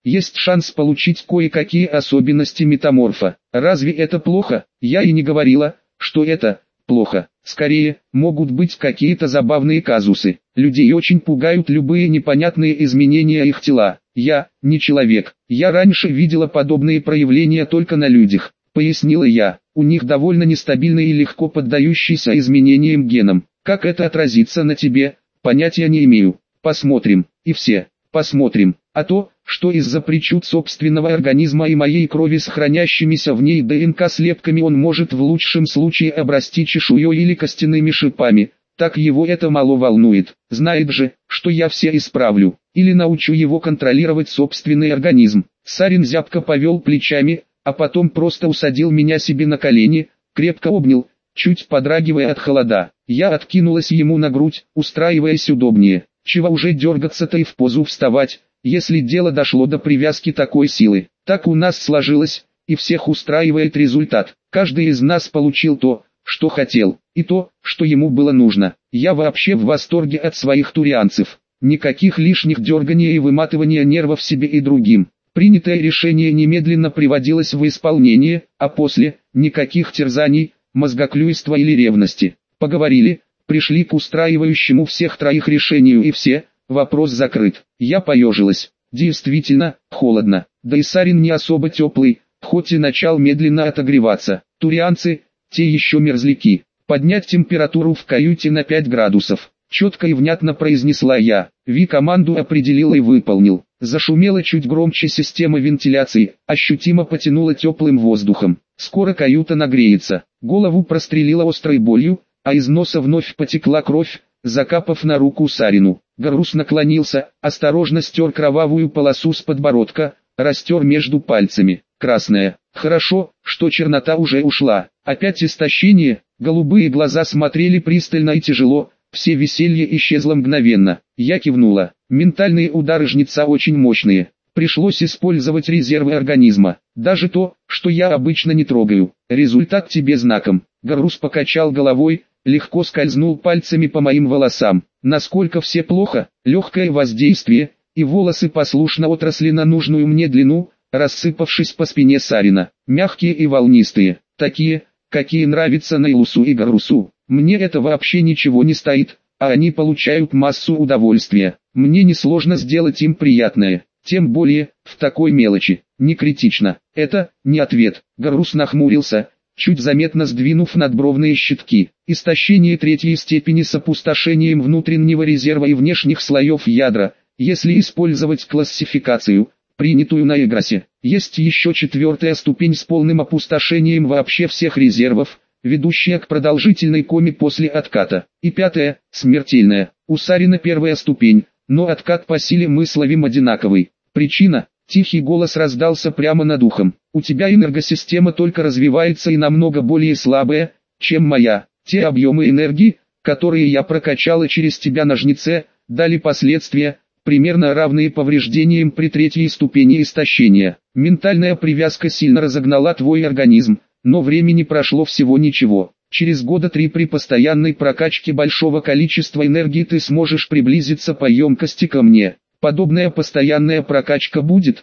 есть шанс получить кое-какие особенности метаморфа. Разве это плохо? Я и не говорила, что это плохо. Скорее, могут быть какие-то забавные казусы. Людей очень пугают любые непонятные изменения их тела. Я не человек. Я раньше видела подобные проявления только на людях, пояснила я. У них довольно нестабильный и легко поддающийся изменениям геном. Как это отразится на тебе, понятия не имею. Посмотрим, и все, посмотрим. А то, что из-за причуд собственного организма и моей крови с хранящимися в ней ДНК-слепками он может в лучшем случае обрасти чешуей или костяными шипами, так его это мало волнует. Знает же, что я все исправлю, или научу его контролировать собственный организм. Сарин зябко повел плечами, а потом просто усадил меня себе на колени, крепко обнял, чуть подрагивая от холода. Я откинулась ему на грудь, устраиваясь удобнее. Чего уже дергаться-то и в позу вставать, если дело дошло до привязки такой силы. Так у нас сложилось, и всех устраивает результат. Каждый из нас получил то, что хотел, и то, что ему было нужно. Я вообще в восторге от своих турианцев. Никаких лишних дерганий и выматывания нервов себе и другим. Принятое решение немедленно приводилось в исполнение, а после – никаких терзаний, мозгоклюйства или ревности. Поговорили, пришли к устраивающему всех троих решению и все, вопрос закрыт. Я поежилась. Действительно, холодно. Да и Сарин не особо теплый, хоть и начал медленно отогреваться. Турианцы, те еще мерзляки. Поднять температуру в каюте на 5 градусов. Четко и внятно произнесла я. Ви команду определил и выполнил. Зашумела чуть громче система вентиляции, ощутимо потянула теплым воздухом. Скоро каюта нагреется. Голову прострелила острой болью, а из носа вновь потекла кровь, закапав на руку Сарину. Гарус наклонился, осторожно стер кровавую полосу с подбородка, растер между пальцами. Красная. Хорошо, что чернота уже ушла. Опять истощение, голубые глаза смотрели пристально и тяжело, все веселье исчезло мгновенно. Я кивнула. Ментальные удары жнеца очень мощные. Пришлось использовать резервы организма. Даже то, что я обычно не трогаю. Результат тебе знаком. Гарус покачал головой, легко скользнул пальцами по моим волосам. Насколько все плохо, легкое воздействие, и волосы послушно отросли на нужную мне длину, рассыпавшись по спине Сарина. Мягкие и волнистые, такие, какие нравятся Нейлусу и Гарусу. Мне это вообще ничего не стоит, а они получают массу удовольствия. Мне несложно сделать им приятное, тем более, в такой мелочи. Не критично. Это не ответ. Гарус нахмурился, чуть заметно сдвинув надбровные щитки. Истощение третьей степени с опустошением внутреннего резерва и внешних слоев ядра, если использовать классификацию, принятую на Эгросе. Есть еще четвертая ступень с полным опустошением вообще всех резервов, ведущая к продолжительной коме после отката. И пятая, смертельная. У Сарина первая ступень, но откат по силе мы словим одинаковый. Причина? Тихий голос раздался прямо над ухом. У тебя энергосистема только развивается и намного более слабая, чем моя. Те объемы энергии, которые я прокачала через тебя на жнеце, дали последствия, примерно равные повреждениям при третьей ступени истощения. Ментальная привязка сильно разогнала твой организм, но времени прошло всего ничего. Через года 3 при постоянной прокачке большого количества энергии ты сможешь приблизиться по емкости ко мне. Подобная постоянная прокачка будет.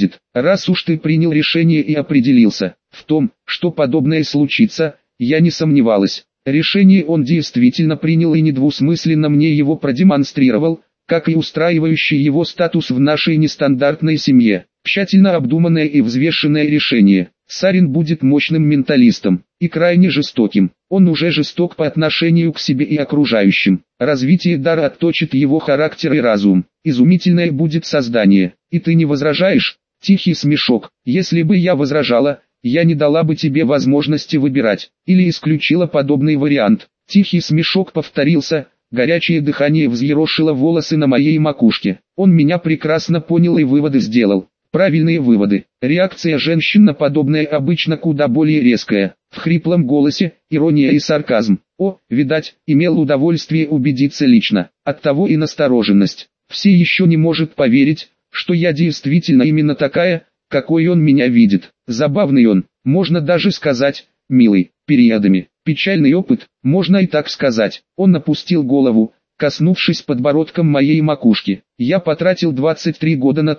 Раз уж ты принял решение и определился в том, что подобное случится, я не сомневалась. Решение он действительно принял и недвусмысленно мне его продемонстрировал, как и устраивающий его статус в нашей нестандартной семье. Тщательно обдуманное и взвешенное решение. Сарин будет мощным менталистом и крайне жестоким. Он уже жесток по отношению к себе и окружающим. Развитие дара отточит его характер и разум. Изумительное будет создание. И ты не возражаешь? Тихий смешок. Если бы я возражала, я не дала бы тебе возможности выбирать. Или исключила подобный вариант. Тихий смешок повторился. Горячее дыхание взъерошило волосы на моей макушке. Он меня прекрасно понял и выводы сделал. Правильные выводы. Реакция женщин на подобное обычно куда более резкая. В хриплом голосе ирония и сарказм. О, видать, имел удовольствие убедиться лично. Оттого и настороженность. Все еще не может поверить, что я действительно именно такая, какой он меня видит. Забавный он, можно даже сказать, милый, периодами. Печальный опыт, можно и так сказать. Он опустил голову, коснувшись подбородком моей макушки. Я потратил 23 года на то,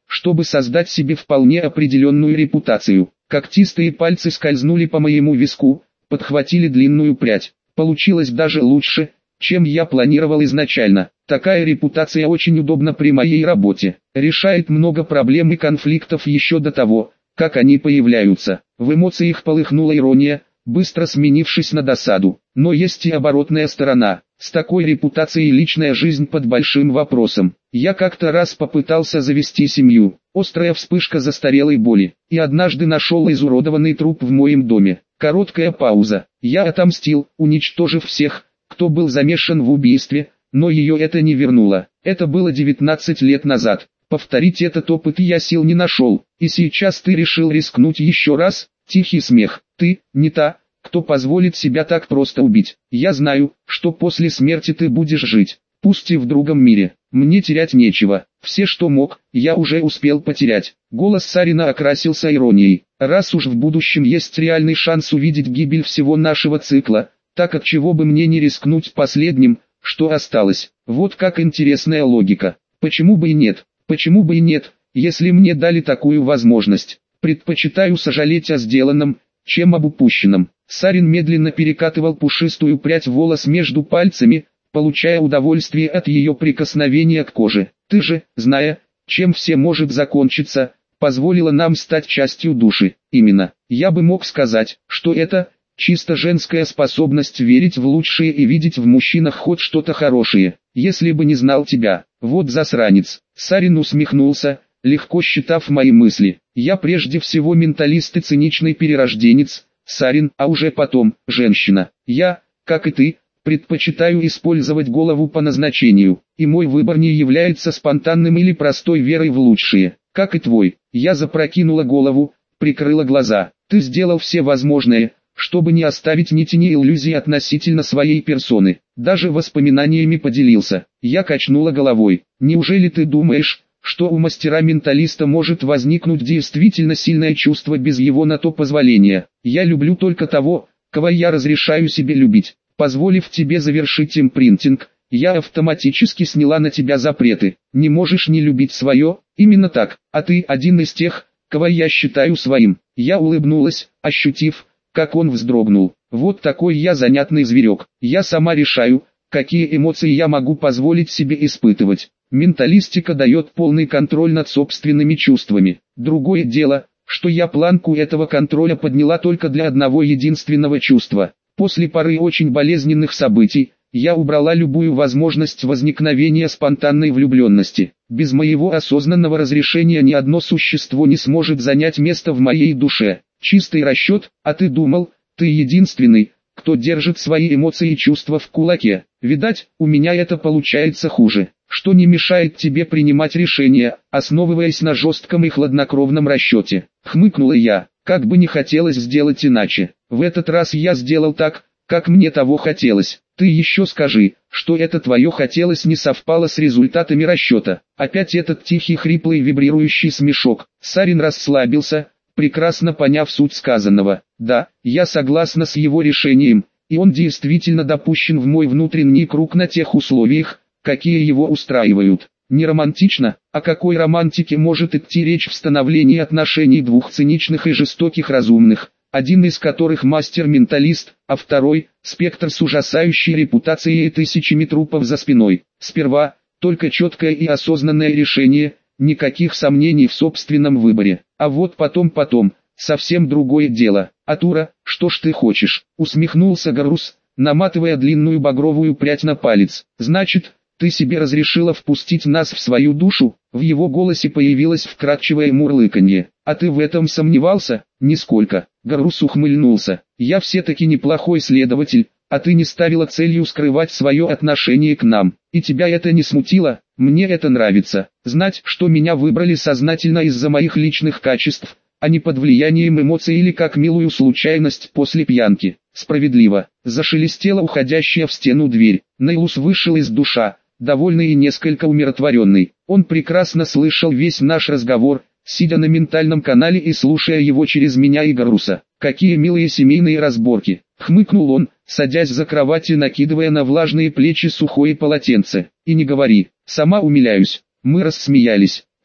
чтобы создать себе вполне определенную репутацию. Когтистые пальцы скользнули по моему виску, подхватили длинную прядь. Получилось даже лучше, чем я планировал изначально. Такая репутация очень удобна при моей работе. Решает много проблем и конфликтов еще до того, как они появляются. В эмоциях полыхнула ирония, быстро сменившись на досаду. Но есть и оборотная сторона. С такой репутацией личная жизнь под большим вопросом. Я как-то раз попытался завести семью. Острая вспышка застарелой боли. И однажды нашел изуродованный труп в моем доме. Короткая пауза. Я отомстил, уничтожив всех, кто был замешан в убийстве, но ее это не вернуло. Это было 19 лет назад. Повторить этот опыт я сил не нашел. И сейчас ты решил рискнуть еще раз? Тихий смех. Ты, не та, кто позволит себя так просто убить. Я знаю, что после смерти ты будешь жить, пусть и в другом мире. Мне терять нечего. Все, что мог, я уже успел потерять. Голос Сарина окрасился иронией. Раз уж в будущем есть реальный шанс увидеть гибель всего нашего цикла, так от чего бы мне не рискнуть последним, что осталось. Вот как интересная логика. Почему бы и нет? Почему бы и нет, если мне дали такую возможность? Предпочитаю сожалеть о сделанном, чем об упущенном. Сарин медленно перекатывал пушистую прядь волос между пальцами, получая удовольствие от ее прикосновения к коже. Ты же, зная, чем все может закончиться, позволила нам стать частью души. Именно, я бы мог сказать, что это чисто женская способность верить в лучшее и видеть в мужчинах хоть что-то хорошее. Если бы не знал тебя, вот засранец. Сарин усмехнулся, легко считав мои мысли. Я прежде всего менталист и циничный перерожденец, Сарин, а уже потом, женщина. Я, как и ты, предпочитаю использовать голову по назначению, и мой выбор не является спонтанным или простой верой в лучшее, как и твой. Я запрокинула голову, прикрыла глаза. Ты сделал все возможное, чтобы не оставить ни тени иллюзий относительно своей персоны. Даже воспоминаниями поделился. Я качнула головой. Неужели ты думаешь, что у мастера-менталиста может возникнуть действительно сильное чувство без его на то позволения? Я люблю только того, кого я разрешаю себе любить. Позволив тебе завершить импринтинг, я автоматически сняла на тебя запреты. Не можешь не любить свое, именно так, а ты один из тех, кого я считаю своим. Я улыбнулась, ощутив, как он вздрогнул. Вот такой я занятный зверек. Я сама решаю, какие эмоции я могу позволить себе испытывать. Менталистика дает полный контроль над собственными чувствами. Другое дело, что я планку этого контроля подняла только для одного единственного чувства. После пары очень болезненных событий, я убрала любую возможность возникновения спонтанной влюбленности. Без моего осознанного разрешения ни одно существо не сможет занять место в моей душе. Чистый расчет, а ты думал, ты единственный, кто держит свои эмоции и чувства в кулаке. Видать, у меня это получается хуже, что не мешает тебе принимать решения, основываясь на жестком и хладнокровном расчете. Хмыкнула я, как бы не хотелось сделать иначе. В этот раз я сделал так, как мне того хотелось. Ты еще скажи, что это твое хотелось не совпало с результатами расчета. Опять этот тихий хриплый вибрирующий смешок. Сарин расслабился, прекрасно поняв суть сказанного. Да, я согласна с его решением, и он действительно допущен в мой внутренний круг на тех условиях, какие его устраивают. Не романтично, о какой романтике может идти речь в становлении отношений двух циничных и жестоких разумных, один из которых мастер-менталист, а второй – спектр с ужасающей репутацией и тысячами трупов за спиной. Сперва, только четкое и осознанное решение, никаких сомнений в собственном выборе, а вот потом, совсем другое дело. Атура, что ж ты хочешь? Усмехнулся Гарус, наматывая длинную багровую прядь на палец. Значит, ты себе разрешила впустить нас в свою душу? В его голосе появилось вкрадчивое мурлыканье. А ты в этом сомневался? Нисколько. Гарус ухмыльнулся. Я все-таки неплохой следователь, а ты не ставила целью скрывать свое отношение к нам. И тебя это не смутило? Мне это нравится. Знать, что меня выбрали сознательно из-за моих личных качеств, а не под влиянием эмоций или как милую случайность после пьянки. Справедливо. Зашелестела уходящая в стену дверь. Нейлус вышел из душа, довольный и несколько умиротворенный. Он прекрасно слышал весь наш разговор, сидя на ментальном канале и слушая его через меня и Гаруса. Какие милые семейные разборки. Хмыкнул он, садясь за кровать и накидывая на влажные плечи сухое полотенце. И не говори, сама умиляюсь. Мы рассмеялись.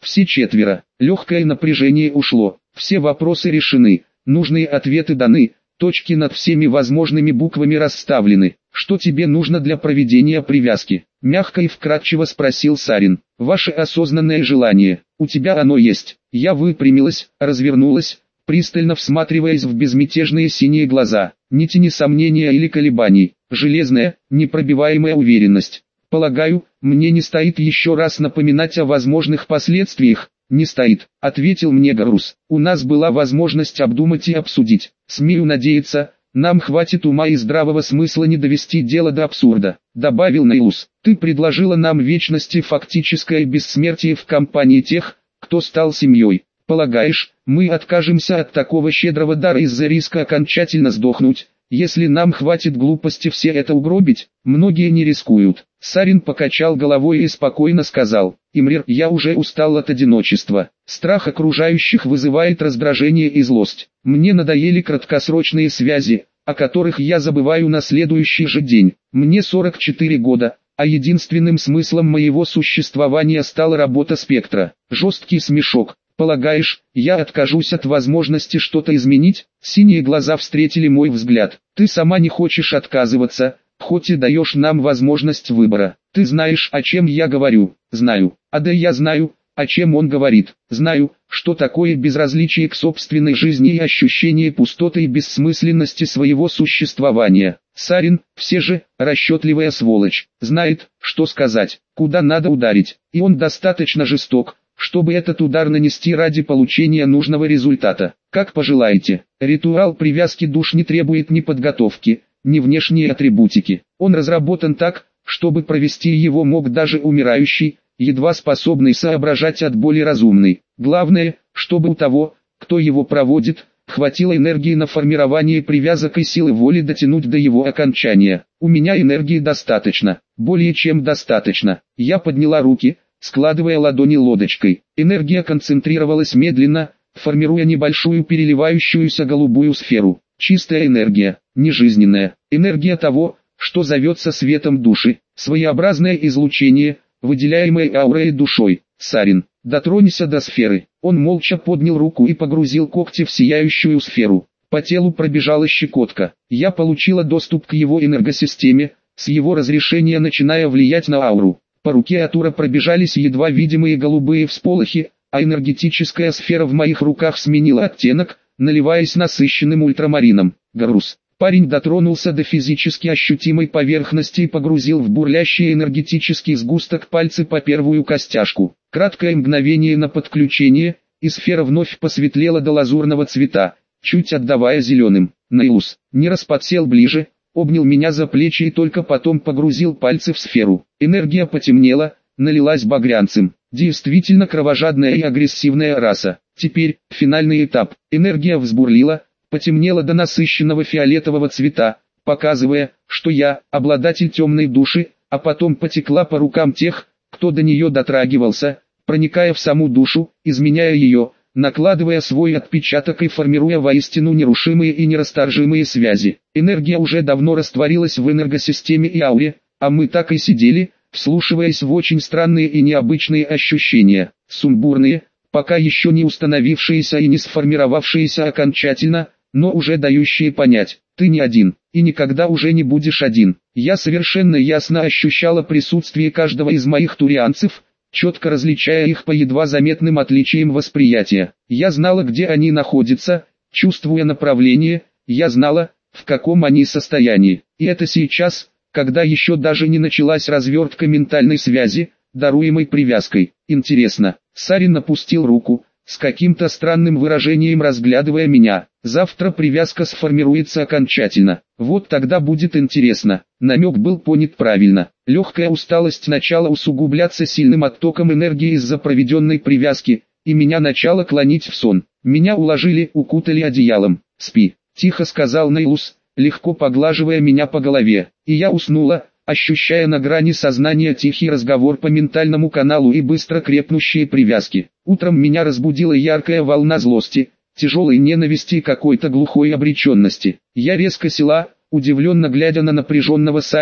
Все четверо. Легкое напряжение ушло. Все вопросы решены. Нужные ответы даны. Точки над всеми возможными буквами расставлены. Что тебе нужно для проведения привязки? Мягко и вкратчиво спросил Сарин. Ваше осознанное желание. У тебя оно есть. Я выпрямилась, развернулась, пристально всматриваясь в безмятежные синие глаза. Ни тени сомнения или колебаний. Железная, непробиваемая уверенность. Полагаю, мне не стоит еще раз напоминать о возможных последствиях. «Не стоит», — ответил мне Гарус. «У нас была возможность обдумать и обсудить. Смею надеяться, нам хватит ума и здравого смысла не довести дело до абсурда», — добавил Нейлус. «Ты предложила нам вечность и фактическое бессмертие в компании тех, кто стал семьей. Полагаешь, мы откажемся от такого щедрого дара из-за риска окончательно сдохнуть, если нам хватит глупости все это угробить? Многие не рискуют». Сарин покачал головой и спокойно сказал: «Имрир, я уже устал от одиночества. Страх окружающих вызывает раздражение и злость. Мне надоели краткосрочные связи, о которых я забываю на следующий же день. Мне 44 года, а единственным смыслом моего существования стала работа спектра». Жесткий смешок. «Полагаешь, я откажусь от возможности что-то изменить?» Синие глаза встретили мой взгляд. «Ты сама не хочешь отказываться, хоть и даешь нам возможность выбора. Ты знаешь, о чем я говорю?» «Знаю. А да я знаю, о чем он говорит. Знаю, что такое безразличие к собственной жизни и ощущение пустоты и бессмысленности своего существования. Сарин, все же, расчетливая сволочь, знает, что сказать, куда надо ударить, и он достаточно жесток, чтобы этот удар нанести ради получения нужного результата. Как пожелаете. Ритуал привязки душ не требует ни подготовки, ни внешней атрибутики. Он разработан так, чтобы провести его мог даже умирающий, едва способный соображать от боли разумный. Главное, чтобы у того, кто его проводит, хватило энергии на формирование привязок и силы воли дотянуть до его окончания. У меня энергии достаточно, более чем достаточно. Я подняла руки, складывая ладони лодочкой. Энергия концентрировалась медленно, формируя небольшую переливающуюся голубую сферу. Чистая энергия, нежизненная. Энергия того, что зовется светом души. Своеобразное излучение, выделяемое аурой и душой. Сарин, дотронься до сферы. Он молча поднял руку и погрузил когти в сияющую сферу. По телу пробежала щекотка. Я получила доступ к его энергосистеме, с его разрешения начиная влиять на ауру. По руке Атура пробежались едва видимые голубые всполохи, а энергетическая сфера в моих руках сменила оттенок, наливаясь насыщенным ультрамарином. Гарус. Парень дотронулся до физически ощутимой поверхности и погрузил в бурлящий энергетический сгусток пальцы по первую костяшку. Краткое мгновение на подключение, и сфера вновь посветлела до лазурного цвета, чуть отдавая зеленым. Нейлус не раз подсел ближе, обнял меня за плечи и только потом погрузил пальцы в сферу. Энергия потемнела, налилась багрянцем. Действительно кровожадная и агрессивная раса. Теперь, финальный этап. Энергия взбурлила, потемнела до насыщенного фиолетового цвета, показывая, что я, обладатель темной души, а потом потекла по рукам тех, кто до нее дотрагивался, проникая в саму душу, изменяя ее, накладывая свой отпечаток и формируя воистину нерушимые и нерасторжимые связи. Энергия уже давно растворилась в энергосистеме и ауре, а мы так и сидели, вслушиваясь в очень странные и необычные ощущения, сумбурные, пока еще не установившиеся и не сформировавшиеся окончательно, но уже дающие понять: ты не один, и никогда уже не будешь один. Я совершенно ясно ощущала присутствие каждого из моих турианцев, четко различая их по едва заметным отличиям восприятия. Я знала, где они находятся, чувствуя направление, я знала, в каком они состоянии. И это сейчас, когда еще даже не началась развертка ментальной связи, даруемой привязкой. Интересно. Сарин опустил руку, с каким-то странным выражением разглядывая меня. Завтра привязка сформируется окончательно. Вот тогда будет интересно. Намек был понят правильно. Легкая усталость начала усугубляться сильным оттоком энергии из-за проведенной привязки, и меня начало клонить в сон. Меня уложили, укутали одеялом. «Спи», — тихо сказал Нейлус, легко поглаживая меня по голове. И я уснула, ощущая на грани сознания тихий разговор по ментальному каналу и быстро крепнущие привязки. Утром меня разбудила яркая волна злости, тяжелой ненависти и какой-то глухой обреченности. Я резко села, удивленно глядя на напряженного Сарина,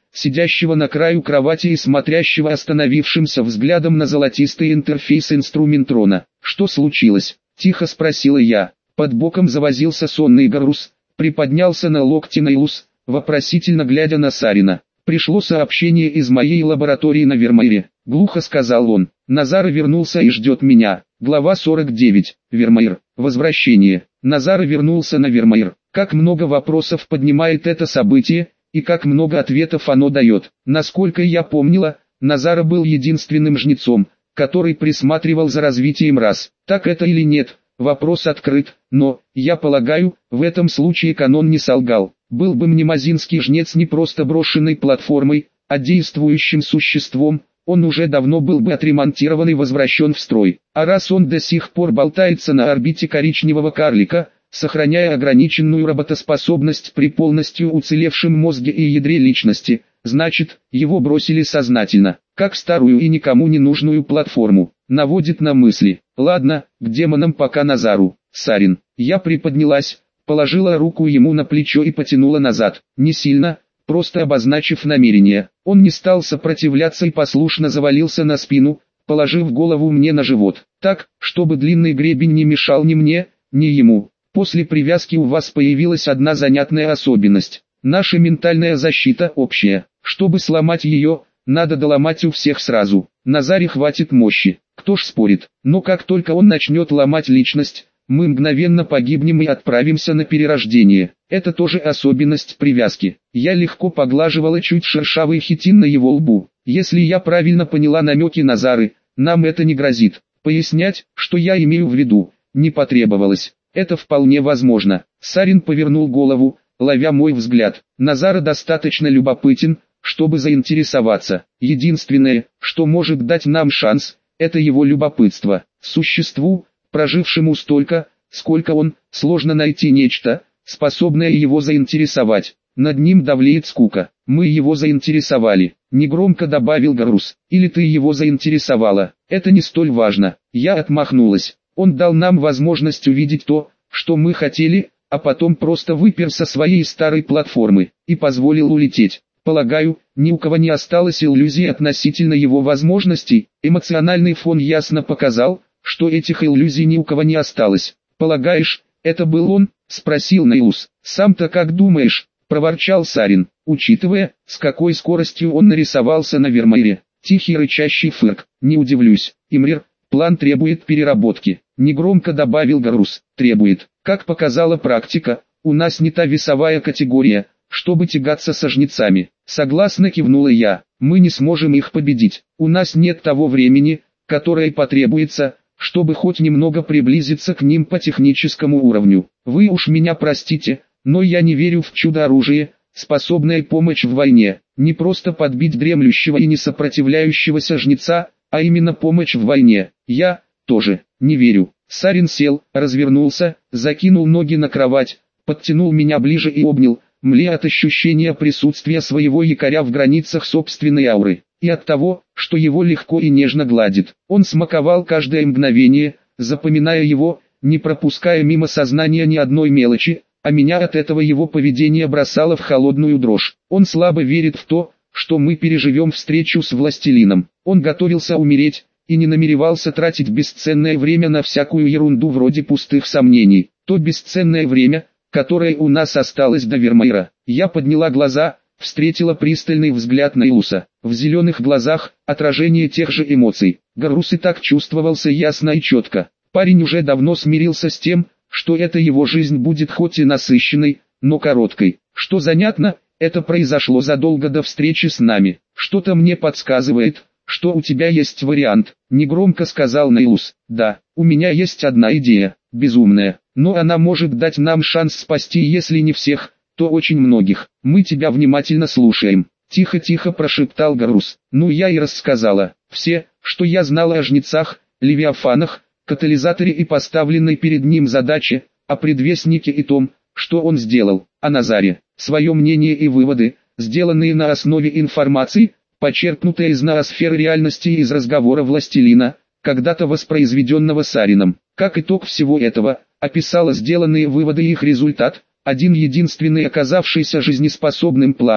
сидящего на краю кровати и смотрящего остановившимся взглядом на золотистый интерфейс инструментрона. «Что случилось?» – тихо спросила я. Под боком завозился сонный Гарус, приподнялся на локти Нейлус, вопросительно глядя на Сарина. «Пришло сообщение из моей лаборатории на Вермейре», — глухо сказал он. «Назар вернулся и ждет меня». Глава 49. Вермейр. Возвращение. Назар вернулся на Вермейр. Как много вопросов поднимает это событие, и как много ответов оно дает. Насколько я помнила, Назар был единственным жнецом, который присматривал за развитием рас. Так это или нет? Вопрос открыт, но, я полагаю, в этом случае канон не солгал. Был бы мнемозинский жнец не просто брошенной платформой, а действующим существом, он уже давно был бы отремонтирован и возвращен в строй. А раз он до сих пор болтается на орбите коричневого карлика, сохраняя ограниченную работоспособность при полностью уцелевшем мозге и ядре личности, значит, его бросили сознательно, как старую и никому не нужную платформу. Наводит на мысли. Ладно, к демонам пока Назару. Сарин. Я приподнялась, положила руку ему на плечо и потянула назад. Не сильно, просто обозначив намерение. Он не стал сопротивляться и послушно завалился на спину, положив голову мне на живот. Так, чтобы длинный гребень не мешал ни мне, ни ему. После привязки у вас появилась одна занятная особенность. Наша ментальная защита общая. Чтобы сломать ее, надо доломать у всех сразу. Назаре хватит мощи, кто ж спорит. Но как только он начнет ломать личность, мы мгновенно погибнем и отправимся на перерождение. Это тоже особенность привязки. Я легко поглаживала чуть шершавый хитин на его лбу. Если я правильно поняла намеки Назары, нам это не грозит. Пояснять, что я имею в виду, не потребовалось. Это вполне возможно. Сарин повернул голову, ловя мой взгляд. Назара достаточно любопытен, чтобы заинтересоваться. Единственное, что может дать нам шанс, это его любопытство. Существу, прожившему столько, сколько он, сложно найти нечто, способное его заинтересовать. Над ним давлеет скука. Мы его заинтересовали. Негромко добавил Гарус. Или ты его заинтересовала. Это не столь важно. Я отмахнулась. Он дал нам возможность увидеть то, что мы хотели, а потом просто выпер со своей старой платформы и позволил улететь. Полагаю, ни у кого не осталось иллюзий относительно его возможностей. Эмоциональный фон ясно показал, что этих иллюзий ни у кого не осталось. «Полагаешь, это был он?» – спросил Нейлус. «Сам-то как думаешь?» – проворчал Сарин, учитывая, с какой скоростью он нарисовался на Вермейре. Тихий рычащий фырк. «Не удивлюсь. Имрир, план требует переработки», – негромко добавил Гарус. «Требует. Как показала практика, у нас не та весовая категория, чтобы тягаться со жнецами». Согласно кивнула я. «Мы не сможем их победить. У нас нет того времени, которое потребуется, чтобы хоть немного приблизиться к ним по техническому уровню. Вы уж меня простите, но я не верю в чудо-оружие, способное помочь в войне. Не просто подбить дремлющего и несопротивляющегося жнеца, а именно помощь в войне. Я тоже не верю». Сарин сел, развернулся, закинул ноги на кровать, подтянул меня ближе и обнял, млея от ощущения присутствия своего якоря в границах собственной ауры, и от того, что его легко и нежно гладит. Он смаковал каждое мгновение, запоминая его, не пропуская мимо сознания ни одной мелочи, а меня от этого его поведения бросало в холодную дрожь. Он слабо верит в то, что мы переживем встречу с властелином. Он готовился умереть, и не намеревался тратить бесценное время на всякую ерунду вроде пустых сомнений. То бесценное время, которое у нас осталось до Вермейра. Я подняла глаза, встретила пристальный взгляд Нейлуса. В зеленых глазах отражение тех же эмоций. Гарус и так чувствовался ясно и четко. Парень уже давно смирился с тем, что эта его жизнь будет хоть и насыщенной, но короткой. Что занятно, это произошло задолго до встречи с нами. Что-то мне подсказывает, что у тебя есть вариант, негромко сказал Нейлус. Да, у меня есть одна идея, безумная, но она может дать нам шанс спасти, если не всех, то очень многих. Мы тебя внимательно слушаем. Тихо-тихо прошептал Гарус. Ну я и рассказала. Все, что я знала о жнецах, левиафанах, катализаторе и поставленной перед ним задаче, о предвестнике и том, что он сделал, о Назаре. Свое мнение и выводы, сделанные на основе информации, почерпнутая из ноосферы реальности и из разговора властелина, когда-то воспроизведенного Сарином. Как итог всего этого, описала сделанные выводы и их результат, один единственный оказавшийся жизнеспособным план,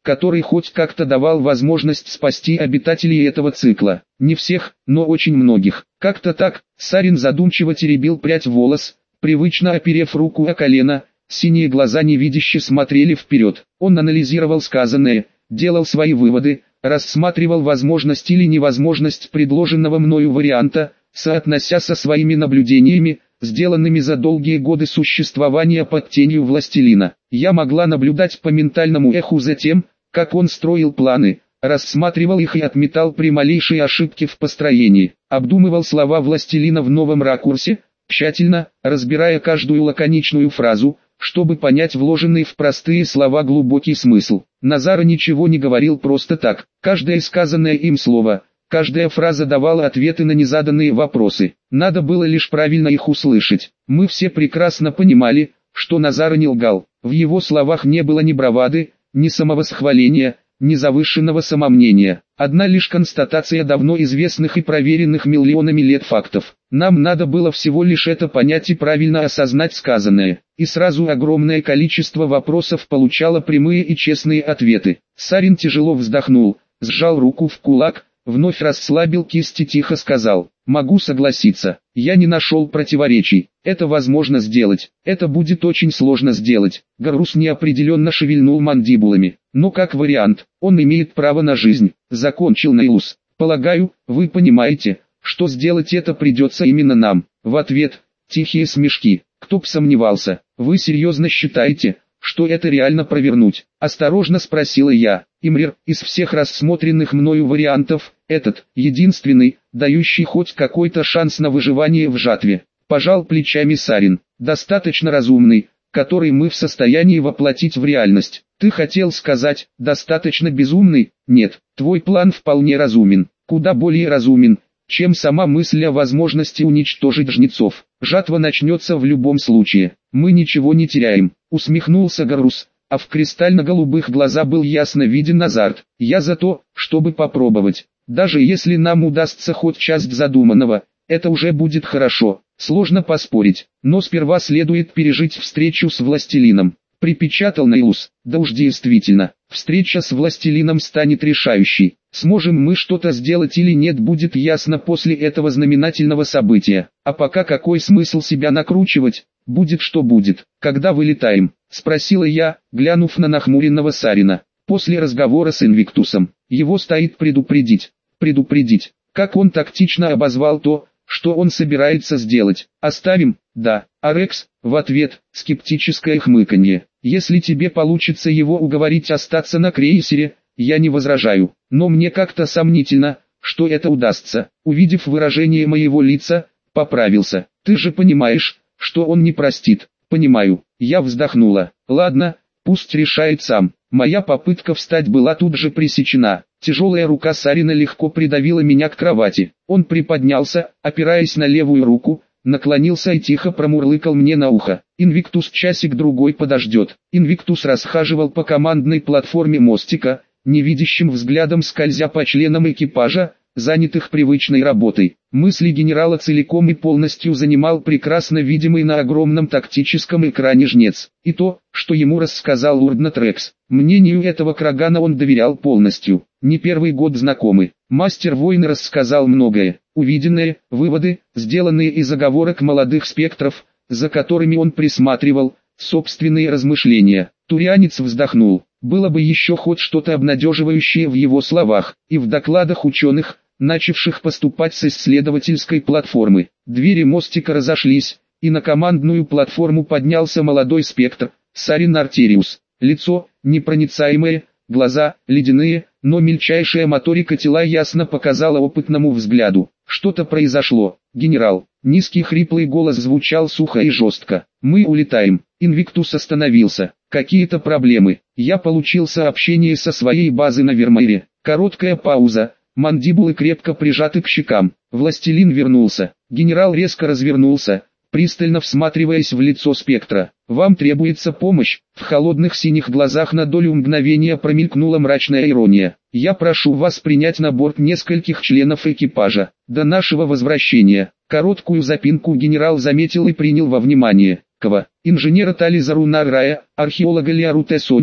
который хоть как-то давал возможность спасти обитателей этого цикла. Не всех, но очень многих. Как-то так, Сарин задумчиво теребил прядь волос, привычно оперев руку о колено, синие глаза невидяще смотрели вперед. Он анализировал сказанное, делал свои выводы, рассматривал возможность или невозможность предложенного мною варианта, соотнося со своими наблюдениями, сделанными за долгие годы существования под тенью властелина. Я могла наблюдать по ментальному эху за тем, как он строил планы, рассматривал их и отметал при малейшей ошибке в построении, обдумывал слова властелина в новом ракурсе, тщательно, разбирая каждую лаконичную фразу, чтобы понять вложенный в простые слова глубокий смысл. Назара ничего не говорил просто так. Каждое сказанное им слово, каждая фраза давала ответы на незаданные вопросы. Надо было лишь правильно их услышать. Мы все прекрасно понимали, что Назара не лгал. В его словах не было ни бравады, ни самовосхваления, ни завышенного самомнения. Одна лишь констатация давно известных и проверенных миллионами лет фактов. Нам надо было всего лишь это понять и правильно осознать сказанное. И сразу огромное количество вопросов получало прямые и честные ответы. Сарин тяжело вздохнул, сжал руку в кулак, вновь расслабил кисть и тихо сказал: «Могу согласиться, я не нашел противоречий, это возможно сделать, это будет очень сложно сделать». Гарус неопределенно шевельнул мандибулами. «Но как вариант, он имеет право на жизнь», — закончил Нейлус. «Полагаю, вы понимаете, что сделать это придется именно нам». В ответ — тихие смешки. «Кто б сомневался, вы серьезно считаете, что это реально провернуть?» — осторожно спросила я. «Имрир, из всех рассмотренных мною вариантов, этот, единственный, дающий хоть какой-то шанс на выживание в жатве». Пожал плечами Сарин. «Достаточно разумный, который мы в состоянии воплотить в реальность». «Ты хотел сказать, достаточно безумный?» «Нет, твой план вполне разумен, куда более разумен, чем сама мысль о возможности уничтожить жнецов. Жатва начнется в любом случае, мы ничего не теряем», — усмехнулся Гарус, а в кристально-голубых глазах был ясно виден азарт. «Я за то, чтобы попробовать. Даже если нам удастся хоть часть задуманного, это уже будет хорошо, сложно поспорить, но сперва следует пережить встречу с властелином», — припечатал Нейлус. «Да уж действительно, встреча с властелином станет решающей. Сможем мы что-то сделать или нет, будет ясно после этого знаменательного события. А пока какой смысл себя накручивать, будет что будет». «Когда вылетаем?» — спросила я, глянув на нахмуренного Сарина. «После разговора с Инвиктусом. Его стоит предупредить». «Предупредить?» Как он тактично обозвал то, что он собирается сделать. «Оставим?» «Да». А Рекс?» В ответ — скептическое хмыканье. «Если тебе получится его уговорить остаться на крейсере, я не возражаю. Но мне как-то сомнительно, что это удастся». Увидев выражение моего лица, поправился. «Ты же понимаешь, что он не простит». «Понимаю». Я вздохнула. «Ладно, пусть решает сам». Моя попытка встать была тут же пресечена. Тяжелая рука Сарина легко придавила меня к кровати. Он приподнялся, опираясь на левую руку, наклонился и тихо промурлыкал мне на ухо: «Инвиктус часик-другой подождет». Инвиктус расхаживал по командной платформе мостика, невидящим взглядом скользя по членам экипажа, занятых привычной работой. Мысли генерала целиком и полностью занимал прекрасно видимый на огромном тактическом экране жнец. И то, что ему рассказал Урднат Рекс. Мнению этого Крагана он доверял полностью. Не первый год знакомы. Мастер войны рассказал многое. Увиденное, выводы, сделанные из оговорок молодых спектров, за которыми он присматривал, собственные размышления. Турианец вздохнул. Было бы еще хоть что-то обнадеживающее в его словах, и в докладах ученых, начавших поступать с исследовательской платформы. Двери мостика разошлись, и на командную платформу поднялся молодой спектр, Сарин Артериус. Лицо, непроницаемое, глаза, ледяные, но мельчайшая моторика тела ясно показала опытному взгляду. Что-то произошло, генерал. Низкий хриплый голос звучал сухо и жестко. «Мы улетаем». Инвиктус остановился. «Какие-то проблемы. Я получил сообщение со своей базы на Вермайре». Короткая пауза. Мандибулы крепко прижаты к щекам. Властелин вернулся. Генерал резко развернулся, пристально всматриваясь в лицо спектра. «Вам требуется помощь». В холодных синих глазах на долю мгновения промелькнула мрачная ирония. «Я прошу вас принять на борт нескольких членов экипажа. До нашего возвращения». Короткую запинку генерал заметил и принял во внимание. Инженера Тализа Рунарая, археолога Лиару Тессони,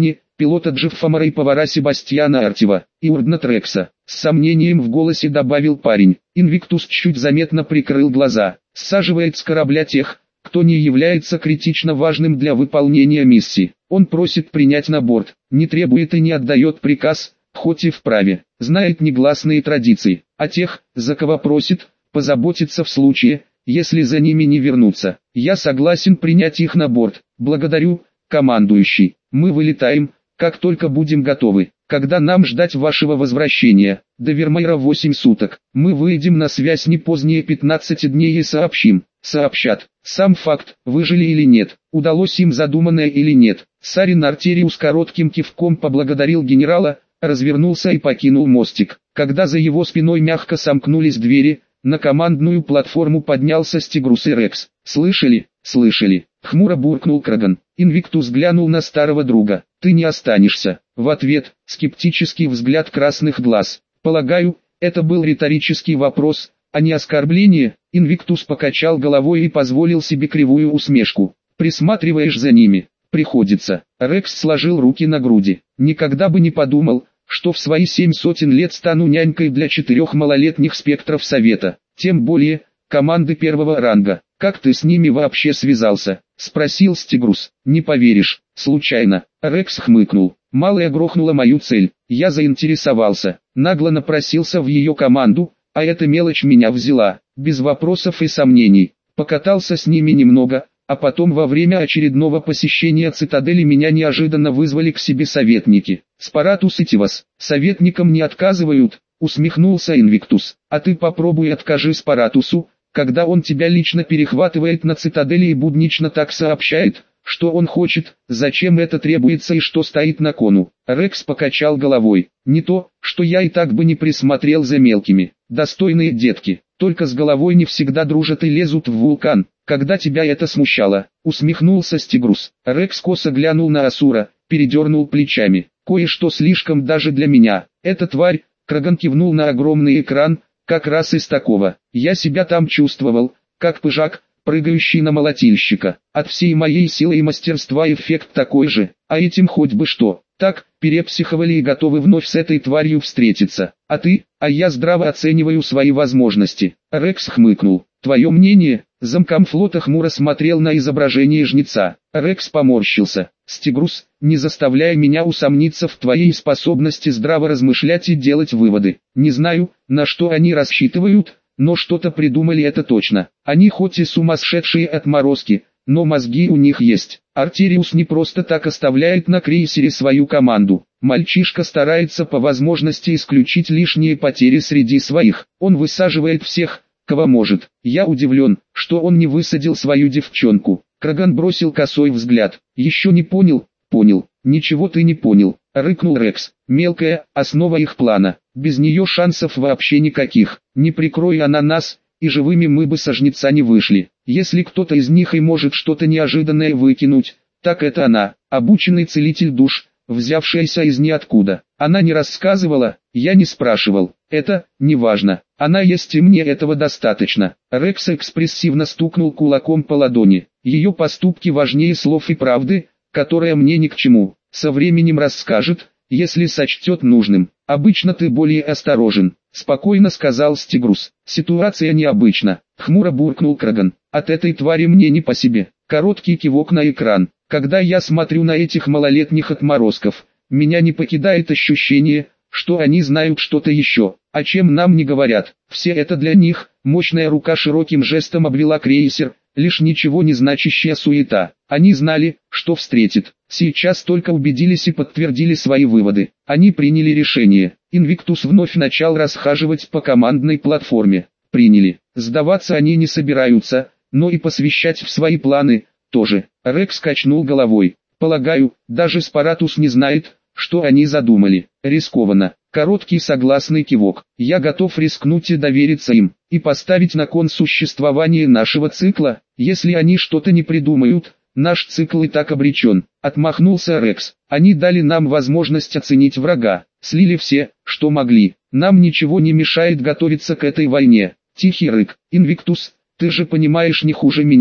пилота Джеффамара и повара Себастьяна Артева, и Урдна Трекса. С сомнением в голосе добавил парень. Инвиктус чуть заметно прикрыл глаза. Саживает с корабля тех, кто не является критично важным для выполнения миссии. Он просит принять на борт, не требует и не отдает приказ, хоть и вправе. Знает негласные традиции, а тех, за кого просит, позаботиться в случае, если за ними не вернутся. Я согласен принять их на борт. Благодарю, командующий. Мы вылетаем, как только будем готовы. Когда нам ждать вашего возвращения? До Вермайра 8 суток. Мы выйдем на связь не позднее 15 дней и сообщим. Сообщат. Сам факт, выжили или нет, удалось им задуманное или нет. Сарин Артериус коротким кивком поблагодарил генерала, развернулся и покинул мостик. Когда за его спиной мягко сомкнулись двери, на командную платформу поднялся Стигрус и Рекс. «Слышали? Слышали?» — хмуро буркнул Краган. Инвиктус глянул на старого друга. «Ты не останешься». В ответ — скептический взгляд красных глаз. «Полагаю, это был риторический вопрос, а не оскорбление». Инвиктус покачал головой и позволил себе кривую усмешку. «Присматриваешь за ними?» «Приходится». Рекс сложил руки на груди. «Никогда бы не подумал, что в свои 700 лет стану нянькой для 4 малолетних спектров Совета, тем более, команды первого ранга. Как ты с ними вообще связался?» — спросил Стигрус. «Не поверишь, случайно». Рекс хмыкнул. «Малая грохнула мою цель, я заинтересовался, нагло напросился в ее команду, а эта мелочь меня взяла, без вопросов и сомнений. Покатался с ними немного, а потом во время очередного посещения цитадели меня неожиданно вызвали к себе советники. Спаратус и Тивас, советникам не отказывают», — усмехнулся Инвиктус. «А ты попробуй откажи Спаратусу, когда он тебя лично перехватывает на цитадели и буднично так сообщает, что он хочет, зачем это требуется и что стоит на кону». Рекс покачал головой. «Не то, что я и так бы не присмотрел за мелкими. Достойные детки, только с головой не всегда дружат и лезут в вулкан. Когда тебя это смущало?» — усмехнулся Стигрус. Рекс косо глянул на Асура, передернул плечами. «Кое-что слишком даже для меня. Эта тварь», — Краган кивнул на огромный экран, — «как раз из такого. Я себя там чувствовал, как пыжак, прыгающий на молотильщика. От всей моей силы и мастерства эффект такой же, а этим хоть бы что. Так, перепсиховали и готовы вновь с этой тварью встретиться. А ты?» «А я здраво оцениваю свои возможности». Рекс хмыкнул. «Твое мнение?» Замкомфлота хмуро смотрел на изображение жнеца. Рекс поморщился. «Стигрус, не заставляй меня усомниться в твоей способности здраво размышлять и делать выводы. Не знаю, на что они рассчитывают, но что-то придумали это точно. Они хоть и сумасшедшие отморозки, но мозги у них есть. Артериус не просто так оставляет на крейсере свою команду. Мальчишка старается по возможности исключить лишние потери среди своих. Он высаживает всех, кого может. Я удивлен, что он не высадил свою девчонку». Краган бросил косой взгляд. «Еще не понял?» «Понял. Ничего ты не понял», — рыкнул Рекс. «Мелкая, основа их плана. Без нее шансов вообще никаких. Не прикрой она нас, и живыми мы бы со жнеца не вышли. Если кто-то из них и может что-то неожиданное выкинуть, так это она, обученный целитель душ, взявшаяся из ниоткуда. Она не рассказывала, я не спрашивал. Это, неважно. Она есть и мне этого достаточно». Рекс экспрессивно стукнул кулаком по ладони. «Ее поступки важнее слов и правды, которая мне ни к чему. Со временем расскажет, если сочтет нужным. Обычно ты более осторожен», — спокойно сказал Стигрус. «Ситуация необычна», — хмуро буркнул Краган. «От этой твари мне не по себе». Короткий кивок на экран. «Когда я смотрю на этих малолетних отморозков, меня не покидает ощущение, что они знают что-то еще, о чем нам не говорят. Все это для них». Мощная рука широким жестом обвела крейсер, лишь ничего не значащая суета. Они знали, что встретит. Сейчас только убедились и подтвердили свои выводы. Они приняли решение. Инвиктус вновь начал расхаживать по командной платформе. Приняли. Сдаваться они не собираются, но и посвящать в свои планы тоже. Рекс качнул головой. «Полагаю, даже Спаратус не знает, что они задумали. Рискованно». Короткий согласный кивок. «Я готов рискнуть и довериться им, и поставить на кон существование нашего цикла. Если они что-то не придумают, наш цикл и так обречен», — отмахнулся Рекс. «Они дали нам возможность оценить врага, слили все, что могли. Нам ничего не мешает готовиться к этой войне». Тихий рык. «Инвиктус, ты же понимаешь не хуже меня.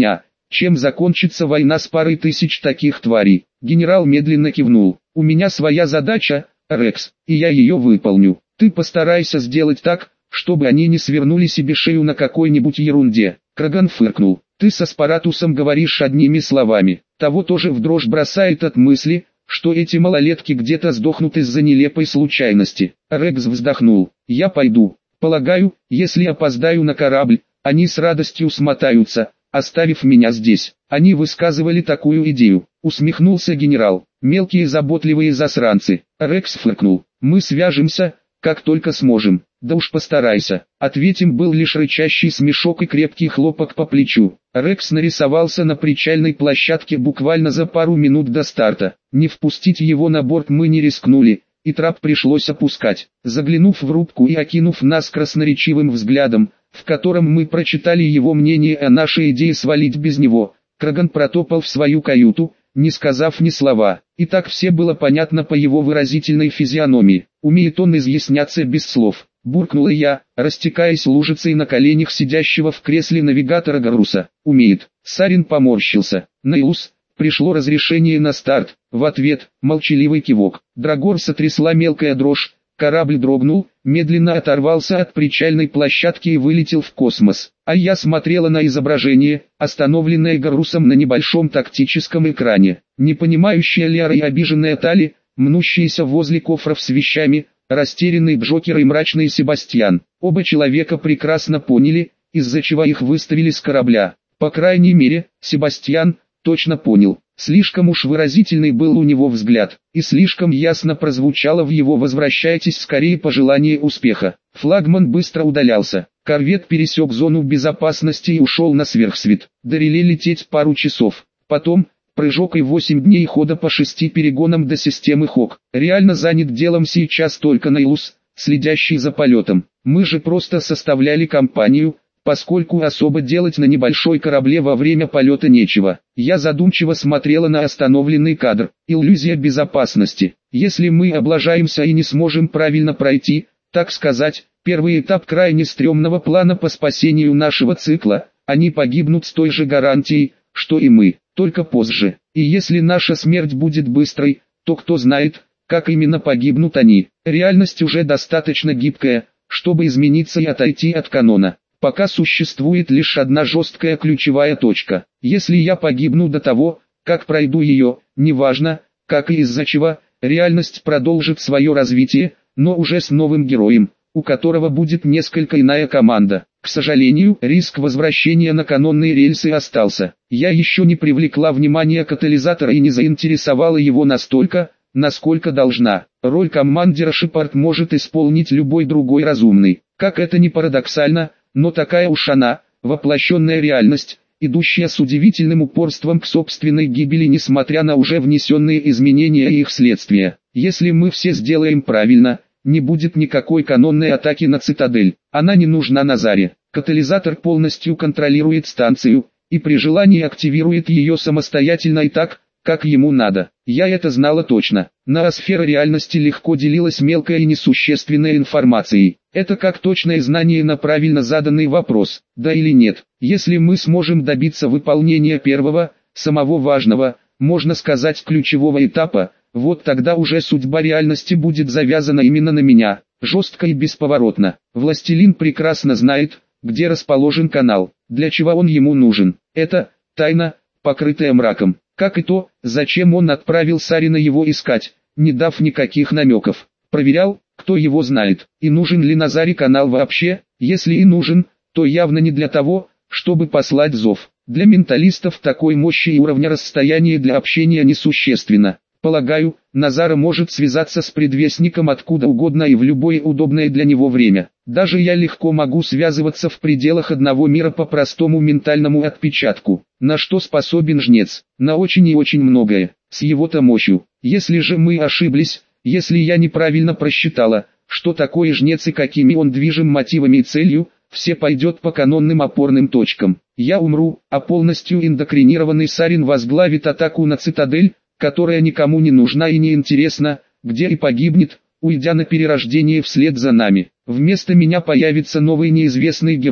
чем закончится война с парой тысяч таких тварей. Генерал медленно кивнул. У меня своя задача, Рекс, и я ее выполню. Ты постарайся сделать так, чтобы они не свернули себе шею на какой-нибудь ерунде. Краган фыркнул. Ты со Спаратусом говоришь одними словами. Того тоже в дрожь бросает от мысли, что эти малолетки где-то сдохнут из-за нелепой случайности. Рекс вздохнул. Я пойду. Полагаю, если опоздаю на корабль, они с радостью смотаются, оставив меня здесь. Они высказывали такую идею. Усмехнулся генерал. Мелкие заботливые засранцы. Рекс фыркнул. Мы свяжемся, как только сможем. Да уж постарайся. Ответим был лишь рычащий смешок и крепкий хлопок по плечу. Рекс нарисовался на причальной площадке буквально за пару минут до старта. Не впустить его на борт мы не рискнули, и трап пришлось опускать. Заглянув в рубку и окинув нас красноречивым взглядом, в котором мы прочитали его мнение о нашей идее свалить без него, Краган протопал в свою каюту, не сказав ни слова. И так все было понятно по его выразительной физиономии. Умеет он изъясняться без слов. Буркнула я, растекаясь лужицей на коленях сидящего в кресле навигатора Гаруса. Умеет. Сарин поморщился. Наилус, пришло разрешение на старт. В ответ, молчаливый кивок. Драгор сотрясла мелкая дрожь. Корабль дрогнул, медленно оторвался от причальной площадки и вылетел в космос. А я смотрела на изображение, остановленное Гарусом на небольшом тактическом экране. Непонимающая Лиара и обиженная Тали, мнущиеся возле кофров с вещами, растерянный Джокер и мрачный Себастьян. Оба человека прекрасно поняли, из-за чего их выставили с корабля. По крайней мере, Себастьян точно понял. Слишком уж выразительный был у него взгляд, и слишком ясно прозвучало в его «возвращайтесь скорее» пожелание успеха. Флагман быстро удалялся. Корвет пересек зону безопасности и ушел на сверхсвет. До реле лететь пару часов. Потом, прыжок и 8 дней хода по 6 перегонам до системы ХОК. Реально занят делом сейчас только Наилус, следящий за полетом. Мы же просто составляли компанию, поскольку особо делать на небольшой корабле во время полета нечего. Я задумчиво смотрела на остановленный кадр. Иллюзия безопасности. Если мы облажаемся и не сможем правильно пройти, так сказать, первый этап крайне стрёмного плана по спасению нашего цикла, они погибнут с той же гарантией, что и мы, только позже. И если наша смерть будет быстрой, то кто знает, как именно погибнут они. Реальность уже достаточно гибкая, чтобы измениться и отойти от канона. Пока существует лишь одна жесткая ключевая точка. Если я погибну до того, как пройду ее, неважно, как и из-за чего, реальность продолжит свое развитие, но уже с новым героем, у которого будет несколько иная команда. К сожалению, риск возвращения на канонные рельсы остался. Я еще не привлекла внимание катализатора и не заинтересовала его настолько, насколько должна. Роль командира Шепард может исполнить любой другой разумный. Как это ни парадоксально, но такая уж она, воплощенная реальность, идущая с удивительным упорством к собственной гибели несмотря на уже внесенные изменения и их следствия. Если мы все сделаем правильно, не будет никакой канонной атаки на цитадель. Она не нужна Назаре. Катализатор полностью контролирует станцию, и при желании активирует ее самостоятельно и так, как ему надо. Я это знала точно. Ноосфера реальности легко делилась мелкой и несущественной информацией. Это как точное знание на правильно заданный вопрос, да или нет. Если мы сможем добиться выполнения первого, самого важного, можно сказать ключевого этапа, вот тогда уже судьба реальности будет завязана именно на меня, жестко и бесповоротно. Властелин прекрасно знает, где расположен канал, для чего он ему нужен. Это тайна, покрытая мраком. Как и то, зачем он отправил Сарина его искать, не дав никаких намеков. Проверял, кто его знает, и нужен ли Назаре канал вообще. Если и нужен, то явно не для того, чтобы послать зов. Для менталистов такой мощи и уровня расстояния для общения несущественно. Полагаю, Назара может связаться с предвестником откуда угодно и в любое удобное для него время. Даже я легко могу связываться в пределах одного мира по простому ментальному отпечатку. На что способен жнец? На очень и очень многое, с его-то мощью. Если же мы ошиблись, если я неправильно просчитала, что такое жнец и какими он движим мотивами и целью, все пойдет по канонным опорным точкам. Я умру, а полностью индокринированный Сарин возглавит атаку на цитадель, которая никому не нужна и не интересна, где и погибнет, уйдя на перерождение вслед за нами. Вместо меня появится новый неизвестный герой,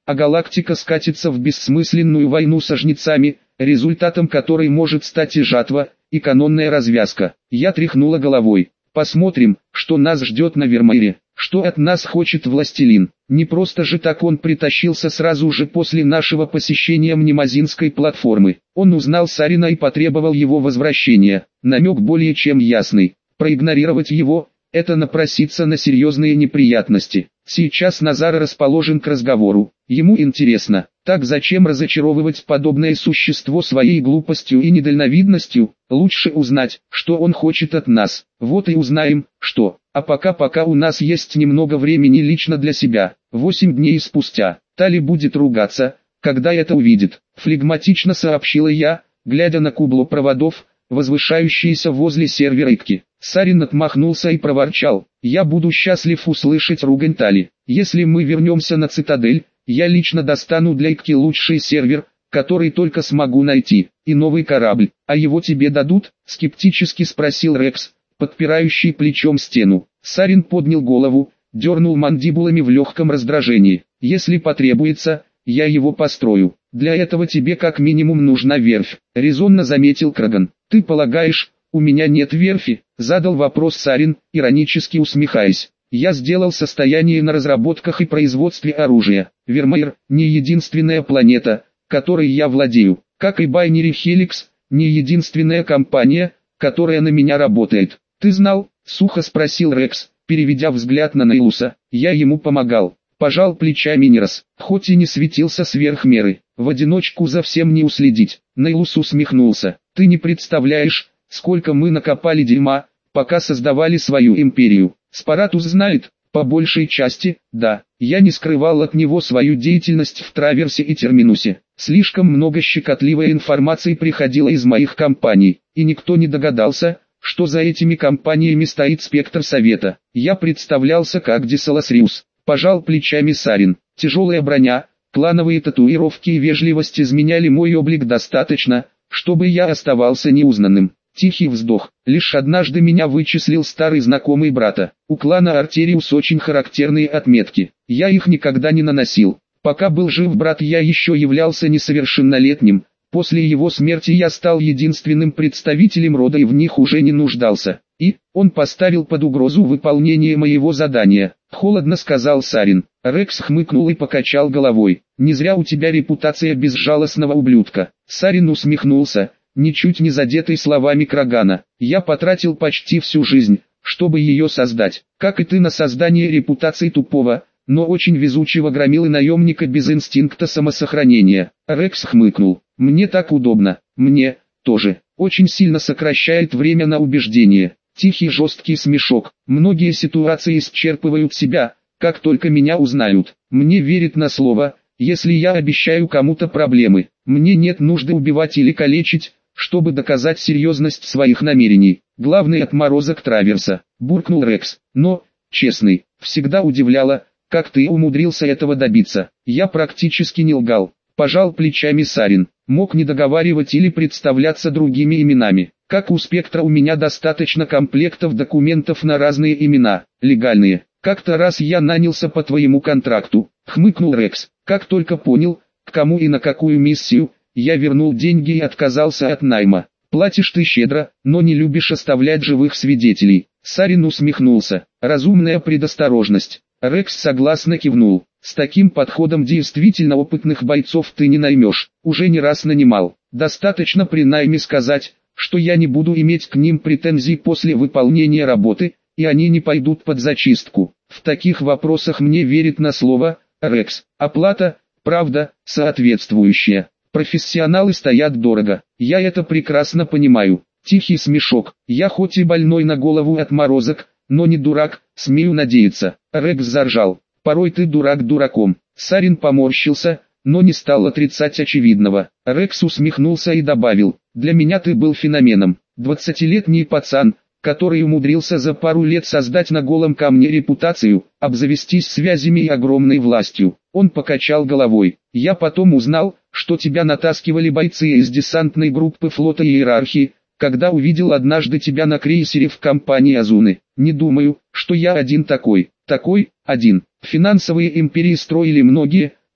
а галактика скатится в бессмысленную войну со жнецами, результатом которой может стать и жатва, и канонная развязка. Я тряхнула головой. Посмотрим, что нас ждет на Вермеере, что от нас хочет властелин. Не просто же так он притащился сразу же после нашего посещения Мнемозинской платформы. Он узнал Сарина и потребовал его возвращения. Намек более чем ясный. Проигнорировать его – это напроситься на серьезные неприятности. Сейчас Назар расположен к разговору. Ему интересно. Так зачем разочаровывать подобное существо своей глупостью и недальновидностью? Лучше узнать, что он хочет от нас. Вот и узнаем, что. А пока у нас есть немного времени лично для себя. 8 дней спустя. Тали будет ругаться, когда это увидит. Флегматично сообщила я, глядя на кубло проводов, возвышающиеся возле сервера Икки. Сарин отмахнулся и проворчал: «Я буду счастлив услышать ругань Тали. Если мы вернемся на Цитадель, я лично достану для Икки лучший сервер, который только смогу найти, и новый корабль. А его тебе дадут?» — скептически спросил Рекс, подпирающий плечом стену. Сарин поднял голову, дернул мандибулами в легком раздражении. «Если потребуется, я его построю. Для этого тебе как минимум нужна верфь», — резонно заметил Краган. «Ты полагаешь, у меня нет верфи?» — задал вопрос Сарин, иронически усмехаясь. «Я сделал состояние на разработках и производстве оружия. Вермеер — не единственная планета, которой я владею. Как и Binary Helix, не единственная компания, которая на меня работает. Ты знал?» — сухо спросил Рекс, переведя взгляд на Нейлуса. «Я ему помогал». Пожал плечами Нерос, хоть и не светился сверх меры. В одиночку за всем не уследить. Нейлус усмехнулся. «Ты не представляешь, сколько мы накопали дерьма, пока создавали свою империю. Спаратус знает, по большей части, да. Я не скрывал от него свою деятельность в Траверсе и Терминусе. Слишком много щекотливой информации приходило из моих компаний, и никто не догадался, что за этими компаниями стоит спектр совета. Я представлялся как Десаласриус». Пожал плечами Сарин. «Тяжелая броня, клановые татуировки и вежливость изменяли мой облик достаточно, чтобы я оставался неузнанным». Тихий вздох. «Лишь однажды меня вычислил старый знакомый брата. У клана Артериус очень характерные отметки. Я их никогда не наносил. Пока был жив брат, я еще являлся несовершеннолетним. После его смерти я стал единственным представителем рода и в них уже не нуждался. И он поставил под угрозу выполнение моего задания», — холодно сказал Сарин. Рекс хмыкнул и покачал головой. «Не зря у тебя репутация безжалостного ублюдка». Сарин усмехнулся, ничуть не задетый словами Крагана. «Я потратил почти всю жизнь, чтобы ее создать, как и ты на создание репутации тупого, но очень везучего громилы наемника без инстинкта самосохранения». Рекс хмыкнул. «Мне так удобно». «Мне тоже. Очень сильно сокращает время на убеждение». Тихий жесткий смешок. «Многие ситуации исчерпывают себя, как только меня узнают. Мне верят на слово, если я обещаю кому-то проблемы. Мне нет нужды убивать или калечить, чтобы доказать серьезность своих намерений. Главный отморозок Траверса», — буркнул Рекс. «Но, честный, всегда удивляло, как ты умудрился этого добиться». «Я практически не лгал», — пожал плечами Сарин. «Мог не договаривать или представляться другими именами. Как у Спектра у меня достаточно комплектов документов на разные имена, легальные. Как-то раз я нанялся по твоему контракту», — хмыкнул Рекс. «Как только понял, к кому и на какую миссию, я вернул деньги и отказался от найма. Платишь ты щедро, но не любишь оставлять живых свидетелей». Сарин усмехнулся. «Разумная предосторожность». Рекс согласно кивнул. «С таким подходом действительно опытных бойцов ты не наймешь. Уже не раз нанимал. Достаточно при найме сказать, что я не буду иметь к ним претензий после выполнения работы, и они не пойдут под зачистку. В таких вопросах мне верит на слово, Рекс. Оплата, правда, соответствующая. Профессионалы стоят дорого. Я это прекрасно понимаю». Тихий смешок. «Я хоть и больной на голову отморозок, но не дурак, смею надеяться». Рекс заржал. «Порой ты дурак дураком». Сарин поморщился, но не стал отрицать очевидного. Рекс усмехнулся и добавил: «Для меня ты был феноменом. 20-летний пацан, который умудрился за пару лет создать на голом камне репутацию, обзавестись связями и огромной властью». Он покачал головой. «Я потом узнал, что тебя натаскивали бойцы из десантной группы флота Иерархии, когда увидел однажды тебя на крейсере в компании Азуны. Не думаю, что я один такой. Такой, один. Финансовые империи строили многие,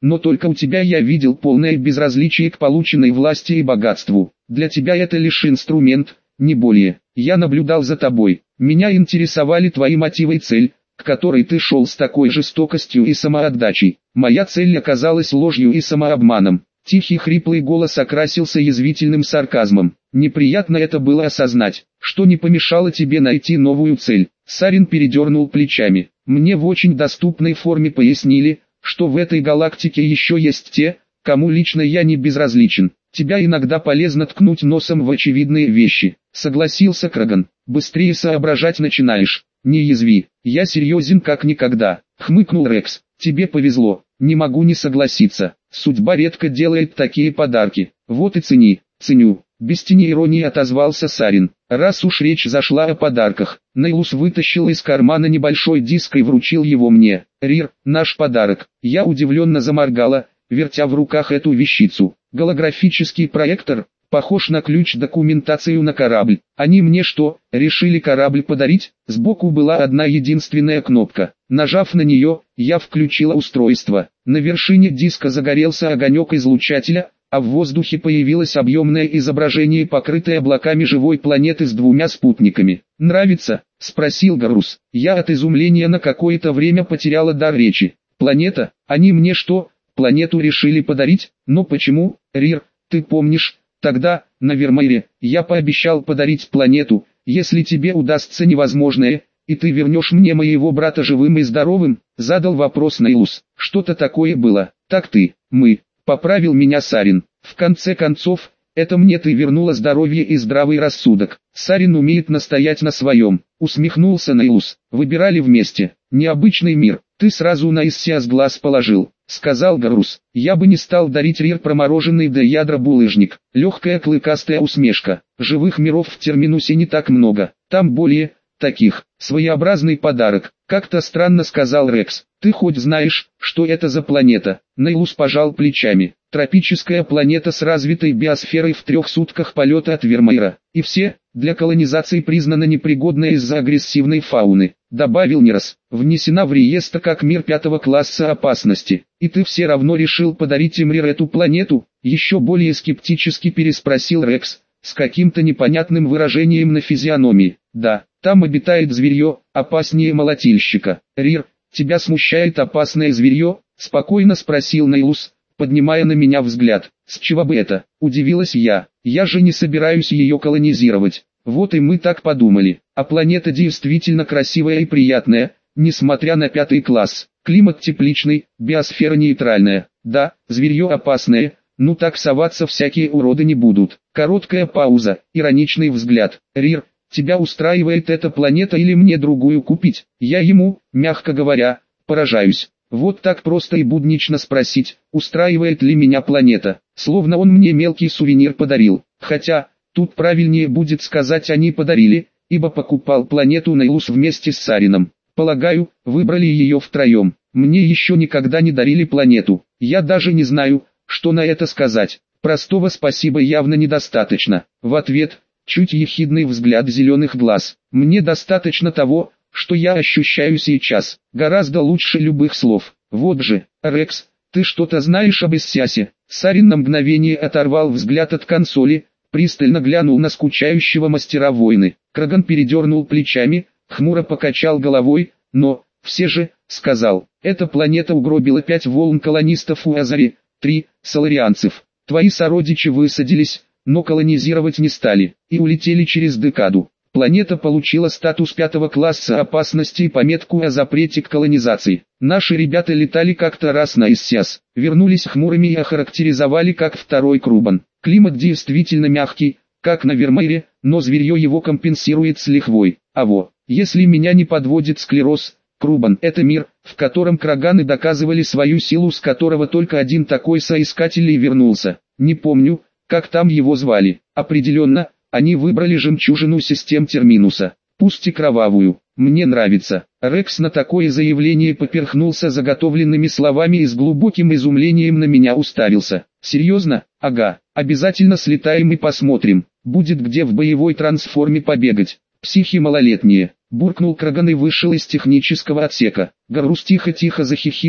но только у тебя я видел полное безразличие к полученной власти и богатству. Для тебя это лишь инструмент, не более. Я наблюдал за тобой. Меня интересовали твои мотивы и цель, к которой ты шел с такой жестокостью и самоотдачей. Моя цель оказалась ложью и самообманом. Тихий хриплый голос окрасился язвительным сарказмом. Неприятно это было осознать, что не помешало тебе найти новую цель. Сарин передернул плечами. Мне в очень доступной форме пояснили, что в этой галактике еще есть те, кому лично я не безразличен. Тебя иногда полезно ткнуть носом в очевидные вещи. Согласился Краган. Быстрее соображать начинаешь. Не язви. Я серьезен как никогда. Хмыкнул Рекс. Тебе повезло. Не могу не согласиться. Судьба редко делает такие подарки. Вот и цени. Ценю. Без тени иронии отозвался Сарин. Раз уж речь зашла о подарках, Нейлус вытащил из кармана небольшой диск и вручил его мне. Рир, наш подарок. Я удивленно заморгала, вертя в руках эту вещицу. Голографический проектор, похож на ключ-документацию на корабль. Они мне что, решили корабль подарить? Сбоку была одна единственная кнопка. Нажав на нее, я включила устройство. На вершине диска загорелся огонек излучателя, а в воздухе появилось объемное изображение покрытой облаками живой планеты с 2 спутниками. «Нравится?» – спросил Гарус. Я от изумления на какое-то время потеряла дар речи. «Планета? Они мне что, планету решили подарить? Но почему, Рир, ты помнишь, тогда, на Вермейре, я пообещал подарить планету, если тебе удастся невозможное, и ты вернешь мне моего брата живым и здоровым?» – задал вопрос Нейлус. «Что-то такое было. Так мы». Поправил меня Сарин. В конце концов, это мне ты вернула здоровье и здравый рассудок. Сарин умеет настоять на своем. Усмехнулся Нейлус. Выбирали вместе. Необычный мир. Ты сразу на Иссиас глаз положил, сказал Гарус. Я бы не стал дарить Рир промороженный до ядра булыжник. Легкая клыкастая усмешка. Живых миров в Терминусе не так много. Там более таких. Своеобразный подарок. Как-то странно сказал Рекс. Ты хоть знаешь, что это за планета? Нейлус пожал плечами. Тропическая планета с развитой биосферой в 3 сутках полета от Вермейра. И все, для колонизации признана непригодной из-за агрессивной фауны. Добавил Нирос. Внесена в реестр как мир 5 класса опасности. И ты все равно решил подарить им Рир эту планету? Еще более скептически переспросил Рекс, с каким-то непонятным выражением на физиономии. Да, там обитает зверье, опаснее молотильщика. Рир, тебя смущает опасное зверье? Спокойно спросил Нейлус, поднимая на меня взгляд. С чего бы это? Удивилась я. Я же не собираюсь ее колонизировать. Вот и мы так подумали. А планета действительно красивая и приятная, несмотря на 5 класс. Климат тепличный, биосфера нейтральная. Да, зверье опасное, ну так соваться всякие уроды не будут. Короткая пауза, ироничный взгляд. Рир, тебя устраивает эта планета или мне другую купить? Я ему, мягко говоря, поражаюсь. Вот так просто и буднично спросить, устраивает ли меня планета, словно он мне мелкий сувенир подарил. Хотя, тут правильнее будет сказать они подарили, ибо покупал планету Нейлус вместе с Сарином. Полагаю, выбрали ее втроем. Мне еще никогда не дарили планету. Я даже не знаю, что на это сказать. Простого спасибо явно недостаточно. В ответ, чуть ехидный взгляд зеленых глаз. Мне достаточно того, что я ощущаю сейчас. Гораздо лучше любых слов. Вот же, Рекс, ты что-то знаешь об Иссиасе? Сарин на мгновение оторвал взгляд от консоли, пристально глянул на скучающего мастера войны. Краган передернул плечами, хмуро покачал головой, но, все же, сказал, эта планета угробила 5 волн колонистов у Азари, 3 соларианцев. Твои сородичи высадились, но колонизировать не стали, и улетели через декаду. Планета получила статус 5 класса опасности и пометку о запрете к колонизации. Наши ребята летали как-то раз на Иссиас, вернулись хмурыми и охарактеризовали как 2-й Крубан. Климат действительно мягкий, как на Вермейре, но зверье его компенсирует с лихвой. Если меня не подводит склероз, Крубан – это мир, в котором краганы доказывали свою силу, с которого только один такой соискатель и вернулся. Не помню, как там его звали. Определенно, они выбрали жемчужину систем Терминуса, пусть и кровавую. Мне нравится. Рекс на такое заявление поперхнулся заготовленными словами и с глубоким изумлением на меня уставился. Серьезно? Ага, обязательно слетаем и посмотрим. Будет где в боевой трансформе побегать. Психи малолетние. Буркнул Краган и вышел из технического отсека. Гарус тихо-тихо захихикал,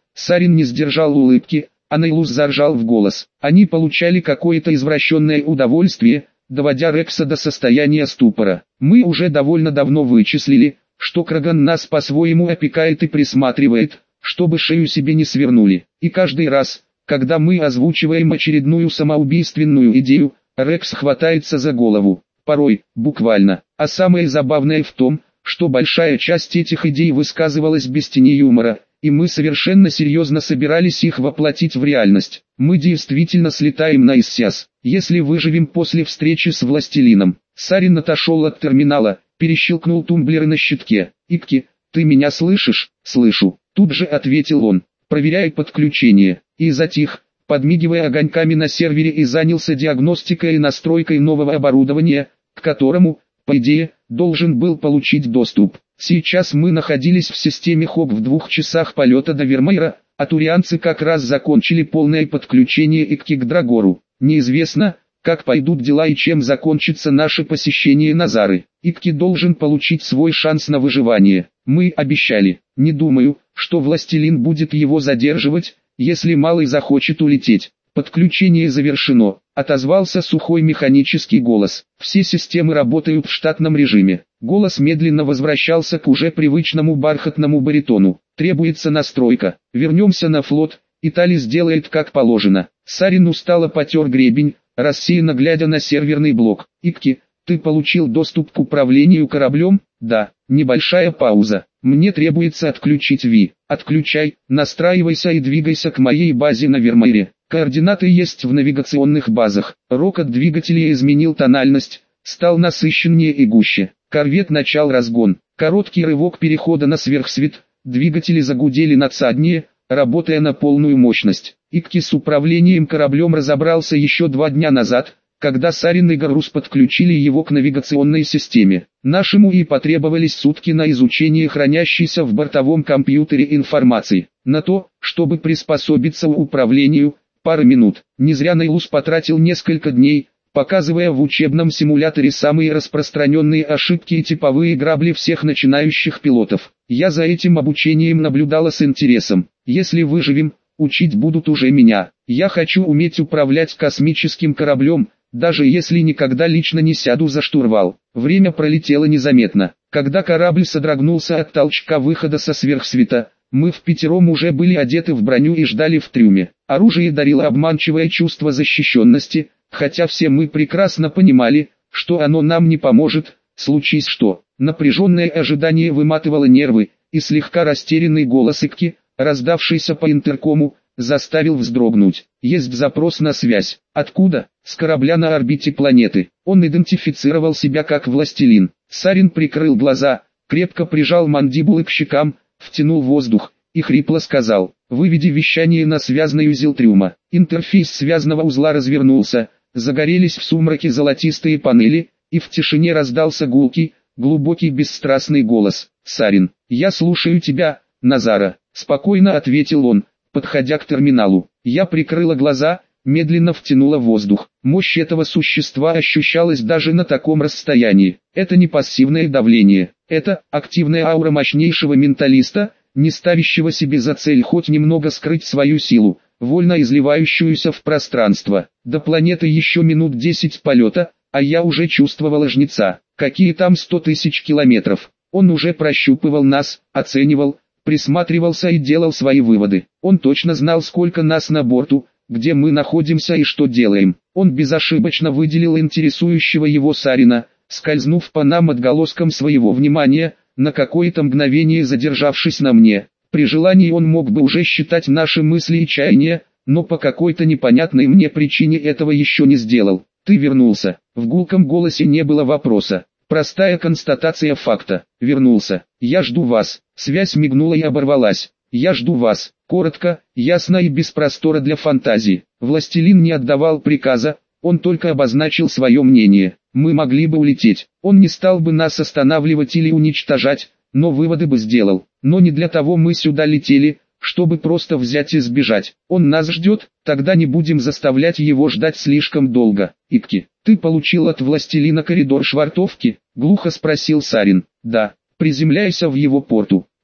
Сарин не сдержал улыбки, а Нейлус заржал в голос. Они получали какое-то извращенное удовольствие, доводя Рекса до состояния ступора. Мы уже довольно давно вычислили, что Краган нас по-своему опекает и присматривает, чтобы шею себе не свернули. И каждый раз, когда мы озвучиваем очередную самоубийственную идею, Рекс хватается за голову. Порой, буквально. А самое забавное в том, что большая часть этих идей высказывалась без тени юмора, и мы совершенно серьезно собирались их воплотить в реальность. Мы действительно слетаем на Иссиас, если выживем после встречи с Властелином. Сарин отошел от терминала, перещелкнул тумблеры на щитке. «Икки, ты меня слышишь?» «Слышу», тут же ответил он, проверяя подключение, и затих, подмигивая огоньками на сервере, и занялся диагностикой и настройкой нового оборудования, к которому, по идее, должен был получить доступ. Сейчас мы находились в системе ХОБ в 2 часах полета до Вермейра, а турианцы как раз закончили полное подключение Икки к Драгору. Неизвестно, как пойдут дела и чем закончится наше посещение Назары. Икки должен получить свой шанс на выживание. Мы обещали. Не думаю, что Властелин будет его задерживать, если малый захочет улететь. Подключение завершено, отозвался сухой механический голос. Все системы работают в штатном режиме. Голос медленно возвращался к уже привычному бархатному баритону. Требуется настройка. Вернемся на флот, и Тали сделает как положено. Сарин устало потер гребень, рассеянно глядя на серверный блок. «Икки, ты получил доступ к управлению кораблем?» «Да». Небольшая пауза. «Мне требуется отключить Ви». «Отключай, настраивайся и двигайся к моей базе на Вермейре. Координаты есть в навигационных базах». Рокот двигателя изменил тональность, стал насыщеннее и гуще. Корвет начал разгон. Короткий рывок перехода на сверхсвет, двигатели загудели надсаднее, работая на полную мощность. Икки с управлением кораблем разобрался еще 2 дня назад, когда Сарин и Гарус подключили его к навигационной системе. Нашему и потребовались сутки на изучение хранящейся в бортовом компьютере информации. На то, чтобы приспособиться к управлению, пара минут. Не зря Нейлус потратил несколько дней, показывая в учебном симуляторе самые распространенные ошибки и типовые грабли всех начинающих пилотов. Я за этим обучением наблюдала с интересом. Если выживем, учить будут уже меня. Я хочу уметь управлять космическим кораблем, даже если никогда лично не сяду за штурвал. Время пролетело незаметно. Когда корабль содрогнулся от толчка выхода со сверхсвета, мы впятером уже были одеты в броню и ждали в трюме. Оружие дарило обманчивое чувство защищенности, хотя все мы прекрасно понимали, что оно нам не поможет, случись что. Напряженное ожидание выматывало нервы, и слегка растерянный голос Икки, раздавшийся по интеркому, заставил вздрогнуть. «Есть запрос на связь». «Откуда?» «С корабля на орбите планеты». Он идентифицировал себя как Властелин. Сарин прикрыл глаза, крепко прижал мандибулы к щекам, втянул воздух и хрипло сказал: «Выведи вещание на связной узел трюма». Интерфейс связного узла развернулся, загорелись в сумраке золотистые панели, и в тишине раздался гулкий, глубокий бесстрастный голос. «Сарин, я слушаю тебя, Назара», — спокойно ответил он, подходя к терминалу. Я прикрыла глаза, медленно втянула воздух. Мощь этого существа ощущалась даже на таком расстоянии. Это не пассивное давление, это активная аура мощнейшего менталиста, не ставящего себе за цель хоть немного скрыть свою силу, вольно изливающуюся в пространство. До планеты еще минут 10 полета, а я уже чувствовала жнеца. Какие там 100 тысяч километров. Он уже прощупывал нас, оценивал, присматривался и делал свои выводы. Он точно знал, сколько нас на борту, где мы находимся и что делаем. Он безошибочно выделил интересующего его Сарина, скользнув по нам отголоском своего внимания, на какое-то мгновение задержавшись на мне. При желании он мог бы уже считать наши мысли и чаяния, но по какой-то непонятной мне причине этого еще не сделал. «Ты вернулся». В гулком голосе не было вопроса. Простая констатация факта. «Вернулся. Я жду вас». Связь мигнула и оборвалась. «Я жду вас». Коротко, ясно и без простора для фантазии. Властелин не отдавал приказа, он только обозначил свое мнение. Мы могли бы улететь. Он не стал бы нас останавливать или уничтожать, но выводы бы сделал. Но не для того мы сюда летели, чтобы просто взять и сбежать. Он нас ждет, тогда не будем заставлять его ждать слишком долго. «Икки, ты получил от Властелина коридор швартовки?» — глухо спросил Сарин. «Да, приземляйся в его порту».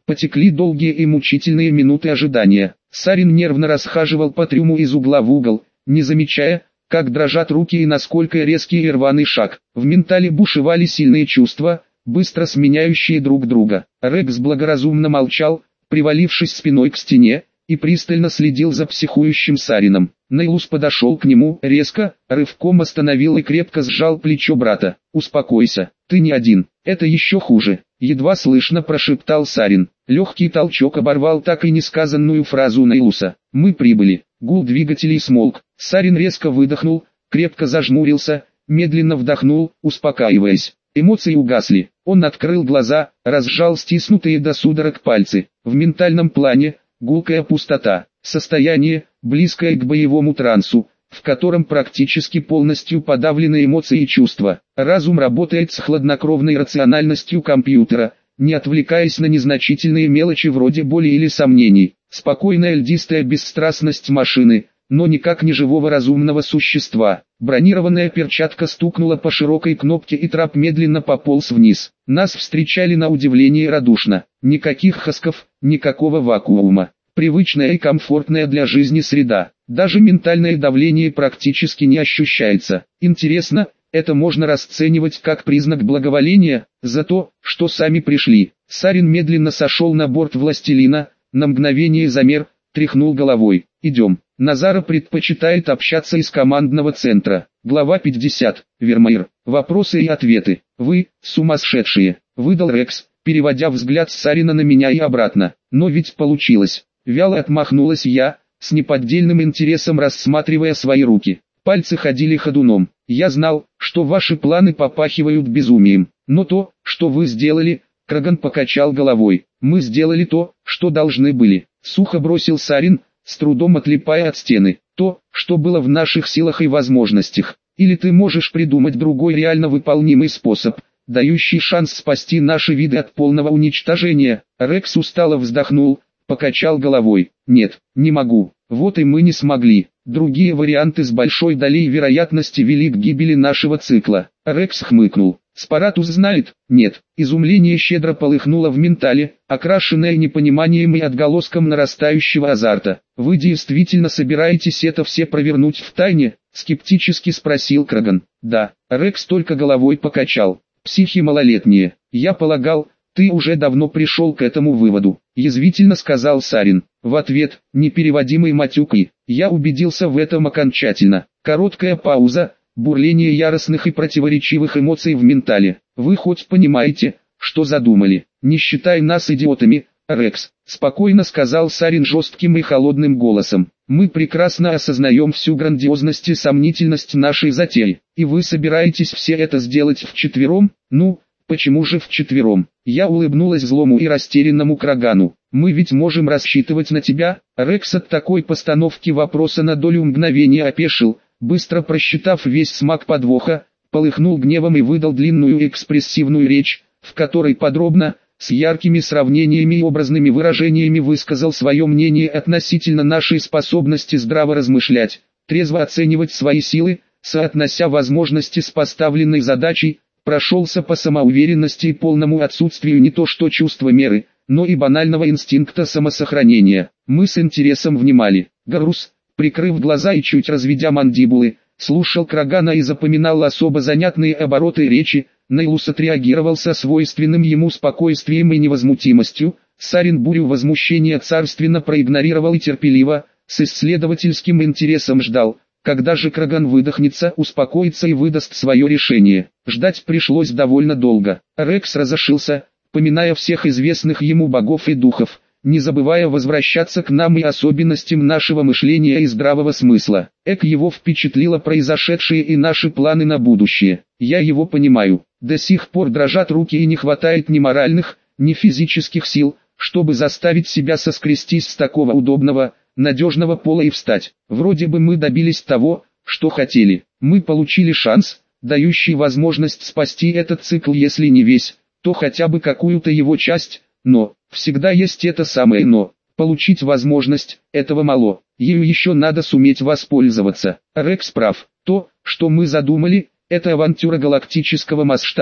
Потекли долгие и мучительные минуты ожидания. Сарин нервно расхаживал по трюму из угла в угол, не замечая, как дрожат руки и насколько резкий и рваный шаг. В ментале бушевали сильные чувства, быстро сменяющие друг друга. Рекс благоразумно молчал, привалившись спиной к стене, и пристально следил за психующим Сарином. Нейлус подошел к нему, резко, рывком остановил и крепко сжал плечо брата. «Успокойся, ты не один, это еще хуже», — едва слышно прошептал Сарин. Легкий толчок оборвал так и несказанную фразу Нейлуса. «Мы прибыли». Гул двигателей смолк. Сарин резко выдохнул, крепко зажмурился, медленно вдохнул, успокаиваясь. Эмоции угасли. Он открыл глаза, разжал стиснутые до судорог пальцы. В ментальном плане гулкая пустота, состояние, близкое к боевому трансу, в котором практически полностью подавлены эмоции и чувства. Разум работает с хладнокровной рациональностью компьютера, не отвлекаясь на незначительные мелочи вроде боли или сомнений. Спокойная льдистая бесстрастность машины, но никак не живого разумного существа. Бронированная перчатка стукнула по широкой кнопке и трап медленно пополз вниз. Нас встречали на удивление радушно. Никаких хасков, никакого вакуума. Привычная и комфортная для жизни среда. Даже ментальное давление практически не ощущается. Интересно, это можно расценивать как признак благоволения, за то, что сами пришли. Сарин медленно сошел на борт Властелина, на мгновение замер, тряхнул головой. «Идем». Назара предпочитает общаться из командного центра. Глава 50. Вермеер. Вопросы и ответы. «Вы, сумасшедшие», — выдал Рекс, переводя взгляд Сарина на меня и обратно. «Но ведь получилось». Вяло отмахнулась я, с неподдельным интересом рассматривая свои руки. Пальцы ходили ходуном. «Я знал, что ваши планы попахивают безумием. Но то, что вы сделали...» Краган покачал головой. «Мы сделали то, что должны были», — сухо бросил Сарин, с трудом отлипая от стены. «То, что было в наших силах и возможностях. Или ты можешь придумать другой реально выполнимый способ, дающий шанс спасти наши виды от полного уничтожения». Рекс устало вздохнул, покачал головой. «Нет, не могу. Вот и мы не смогли. Другие варианты с большой долей вероятности вели к гибели нашего цикла». Рекс хмыкнул. «Спаратус знает?» «Нет». Изумление щедро полыхнуло в ментале, окрашенное непониманием и отголоском нарастающего азарта. «Вы действительно собираетесь это все провернуть в тайне?» — скептически спросил Краган. «Да». Рекс только головой покачал. «Психи малолетние. Я полагал, ты уже давно пришел к этому выводу», — язвительно сказал Сарин. В ответ, непереводимый матюк и «я убедился в этом окончательно». Короткая пауза. Бурление яростных и противоречивых эмоций в ментале. «Вы хоть понимаете, что задумали? Не считай нас идиотами, Рекс», — спокойно сказал Сарин жестким и холодным голосом. «Мы прекрасно осознаем всю грандиозность и сомнительность нашей затеи. И вы собираетесь все это сделать вчетвером? Ну, почему же вчетвером?» Я улыбнулась злому и растерянному Крагану. «Мы ведь можем рассчитывать на тебя?» Рекс от такой постановки вопроса на долю мгновения опешил. Быстро просчитав весь смак подвоха, полыхнул гневом и выдал длинную экспрессивную речь, в которой подробно, с яркими сравнениями и образными выражениями высказал свое мнение относительно нашей способности здраво размышлять, трезво оценивать свои силы, соотнося возможности с поставленной задачей, прошелся по самоуверенности и полному отсутствию не то что чувства меры, но и банального инстинкта самосохранения. Мы с интересом внимали. Гарус, прикрыв глаза и чуть разведя мандибулы, слушал Крагана и запоминал особо занятные обороты речи. Нейлус отреагировал со свойственным ему спокойствием и невозмутимостью. Сарин бурю возмущения царственно проигнорировал и терпеливо, с исследовательским интересом ждал, когда же Краган выдохнется, успокоится и выдаст свое решение. Ждать пришлось довольно долго. Рекс разошелся, поминая всех известных ему богов и духов, не забывая возвращаться к нам и особенностям нашего мышления и здравого смысла. Его впечатлило произошедшее и наши планы на будущее. Я его понимаю. До сих пор дрожат руки и не хватает ни моральных, ни физических сил, чтобы заставить себя соскрестись с такого удобного, надежного пола и встать. Вроде бы мы добились того, что хотели. Мы получили шанс, дающий возможность спасти этот цикл, если не весь, то хотя бы какую-то его часть, но всегда есть это самое «но». Получить возможность, этого мало, ею еще надо суметь воспользоваться. Рекс прав. То, что мы задумали, это авантюра галактического масштаба,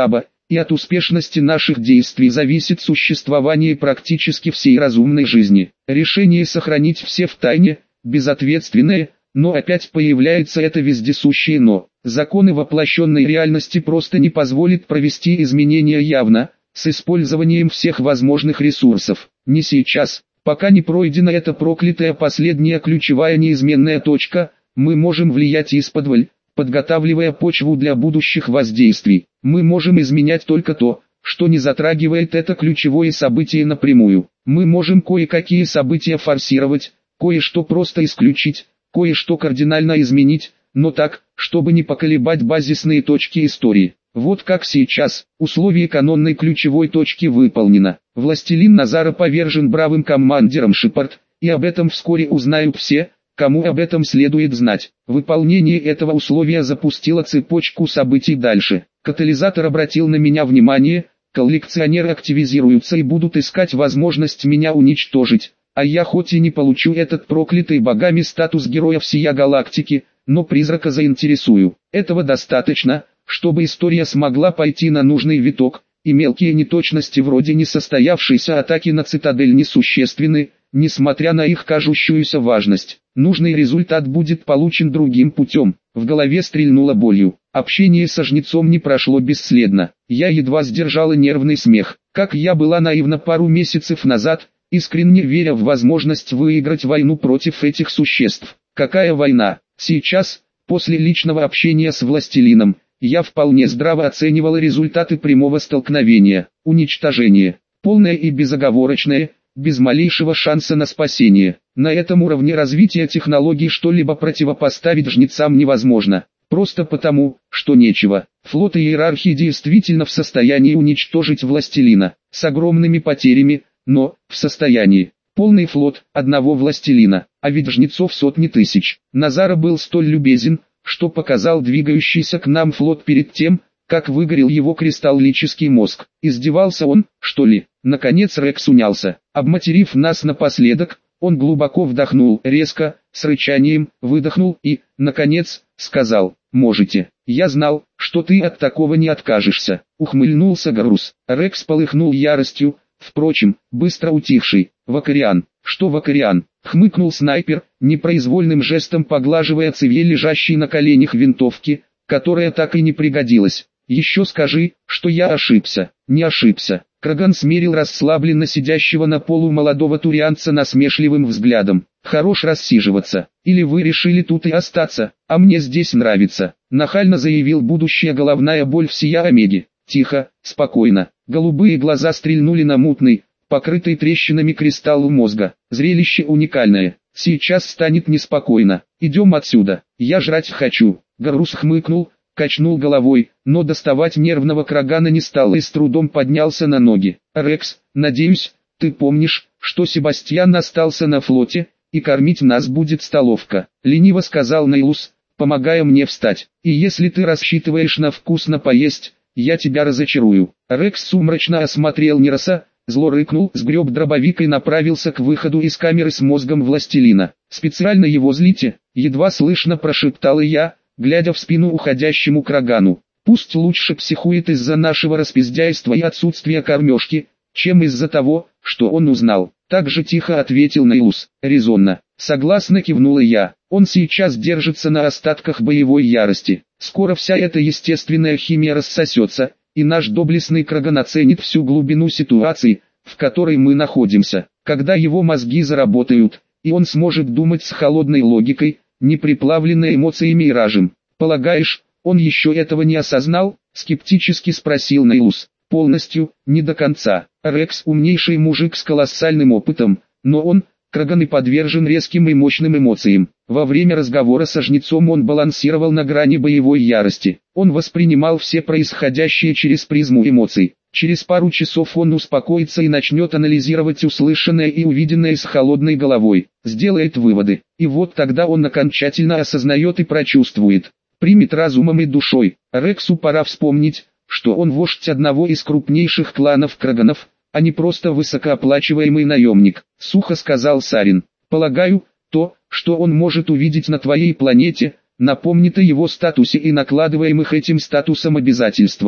и от успешности наших действий зависит существование практически всей разумной жизни. Решение сохранить все в тайне, безответственное, но опять появляется это вездесущее «но». Законы воплощенной реальности просто не позволят провести изменения явно, с использованием всех возможных ресурсов. Не сейчас, пока не пройдена эта проклятая последняя ключевая неизменная точка, мы можем влиять исподволь, подготавливая почву для будущих воздействий. Мы можем изменять только то, что не затрагивает это ключевое событие напрямую. Мы можем кое-какие события форсировать, кое-что просто исключить, кое-что кардинально изменить, но так, чтобы не поколебать базисные точки истории. Вот как сейчас, условие канонной ключевой точки выполнено. Властелин Назара повержен бравым командиром Шепард, и об этом вскоре узнают все, кому об этом следует знать. Выполнение этого условия запустило цепочку событий дальше. Катализатор обратил на меня внимание, коллекционеры активизируются и будут искать возможность меня уничтожить. А я хоть и не получу этот проклятый богами статус героя всея галактики, но призрака заинтересую. Этого достаточно, чтобы история смогла пойти на нужный виток, и мелкие неточности вроде несостоявшейся атаки на цитадель несущественны, несмотря на их кажущуюся важность. Нужный результат будет получен другим путем. В голове стрельнуло болью. Общение со жнецом не прошло бесследно. Я едва сдержала нервный смех. Как я была наивна пару месяцев назад, искренне веря в возможность выиграть войну против этих существ. Какая война? Сейчас, после личного общения с властелином, я вполне здраво оценивала результаты прямого столкновения. Уничтожение. Полное и безоговорочное, без малейшего шанса на спасение. На этом уровне развития технологий что-либо противопоставить жнецам невозможно. Просто потому, что нечего. Флот иерархии действительно в состоянии уничтожить властелина. С огромными потерями, но в состоянии. Полный флот одного властелина, а ведь жнецов сотни тысяч. Назара был столь любезен, что показал двигающийся к нам флот перед тем, как выгорел его кристаллический мозг. Издевался он, что ли? Наконец Рекс унялся. Обматерив нас напоследок, он глубоко вдохнул, резко, с рычанием, выдохнул и, наконец, сказал: «Можете». «Я знал, что ты от такого не откажешься», — ухмыльнулся Гарус. Рекс полыхнул яростью, впрочем, быстро утихший. «Вакариан». «Что Вакариан?» — хмыкнул снайпер, непроизвольным жестом поглаживая цевье лежащей на коленях винтовки, которая так и не пригодилась. «Еще скажи, что я ошибся». «Не ошибся». Краган смерил расслабленно сидящего на полу молодого турианца насмешливым взглядом. «Хорош рассиживаться. Или вы решили тут и остаться, а мне здесь нравится», — нахально заявил будущая головная боль всея Омеги. «Тихо, спокойно». Голубые глаза стрельнули на мутный, покрытый трещинами кристалл мозга. Зрелище уникальное. Сейчас станет неспокойно. Идем отсюда. Я жрать хочу. Гарус хмыкнул, качнул головой, но доставать нервного Крагана не стал и с трудом поднялся на ноги. «Рекс, надеюсь, ты помнишь, что Себастьян остался на флоте, и кормить нас будет столовка», — лениво сказал Нейлус, помогая мне встать. «И если ты рассчитываешь на вкусно поесть, я тебя разочарую». Рекс сумрачно осмотрел Нероса, зло рыкнул, сгреб дробовик и направился к выходу из камеры с мозгом властелина. «Специально его злите?» — едва слышно прошептала я, глядя в спину уходящему Крагану. «Пусть лучше психует из-за нашего распиздяйства и отсутствия кормежки, чем из-за того, что он узнал». Так же тихо ответил Нейлус. «Резонно». Согласно кивнула я. Он сейчас держится на остатках боевой ярости. Скоро вся эта естественная химия рассосется, и наш доблестный Краган оценит всю глубину ситуации, в которой мы находимся. Когда его мозги заработают, и он сможет думать с холодной логикой, не приплавленной эмоциями и ражем. «Полагаешь, он еще этого не осознал?» — скептически спросил Нейлус. «Полностью, не до конца. Рекс умнейший мужик с колоссальным опытом, но он, Краган, и подвержен резким и мощным эмоциям. Во время разговора со жнецом он балансировал на грани боевой ярости. Он воспринимал все происходящее через призму эмоций. Через пару часов он успокоится и начнет анализировать услышанное и увиденное с холодной головой, сделает выводы. И вот тогда он окончательно осознает и прочувствует, примет разумом и душой. Рексу пора вспомнить, что он вождь одного из крупнейших кланов Краганов, а не просто высокооплачиваемый наемник», — сухо сказал Сарин. «Полагаю, то, что он может увидеть на твоей планете, напомнит о его статусе и накладываемых этим статусом обязательствах».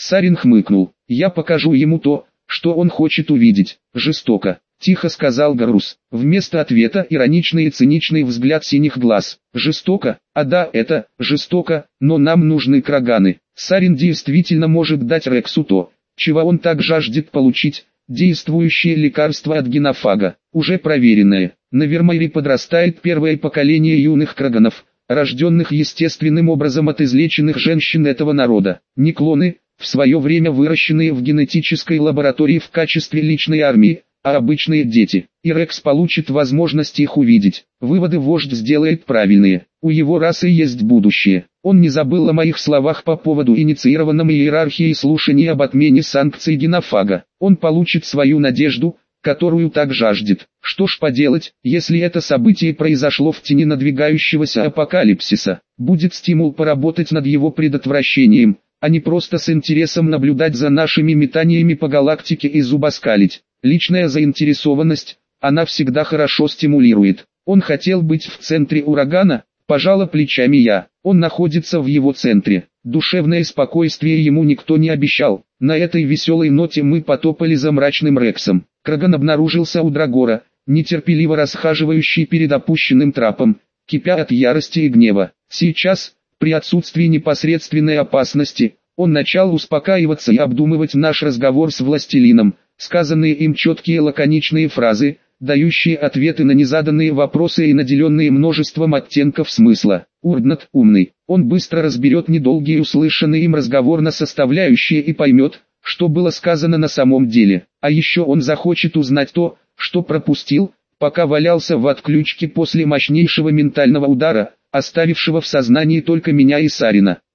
Сарин хмыкнул. Я покажу ему то, что он хочет увидеть. Жестоко. Тихо сказал Гарус. Вместо ответа ироничный и циничный взгляд синих глаз. Жестоко? А да, это жестоко, но нам нужны краганы. Сарин действительно может дать Рексу то, чего он так жаждет получить. Действующее лекарство от генофага, уже проверенное. На Вермайре подрастает первое поколение юных краганов, рожденных естественным образом от излеченных женщин этого народа. Не клоны, в свое время выращенные в генетической лаборатории в качестве личной армии, а обычные дети. И Рекс получит возможность их увидеть. Выводы вождь сделает правильные. У его расы есть будущее. Он не забыл о моих словах по поводу инициированном иерархией слушаний об отмене санкций генофага. Он получит свою надежду, которую так жаждет. Что ж поделать, если это событие произошло в тени надвигающегося апокалипсиса, будет стимул поработать над его предотвращением, а не просто с интересом наблюдать за нашими метаниями по галактике и зубоскалить. Личная заинтересованность, она всегда хорошо стимулирует. Он хотел быть в центре урагана, пожала плечами я. Он находится в его центре. Душевное спокойствие ему никто не обещал. На этой веселой ноте мы потопали за мрачным Рексом. Краган обнаружился у Драгора, нетерпеливо расхаживающий перед опущенным трапом, кипя от ярости и гнева. Сейчас, при отсутствии непосредственной опасности, он начал успокаиваться и обдумывать наш разговор с властелином. Сказанные им четкие лаконичные фразы, дающие ответы на незаданные вопросы и наделенные множеством оттенков смысла. Урднат умный, он быстро разберет недолгий услышанный им разговор на составляющие и поймет, что было сказано на самом деле. А еще он захочет узнать то, что пропустил, пока валялся в отключке после мощнейшего ментального удара, оставившего в сознании только меня и Сарина.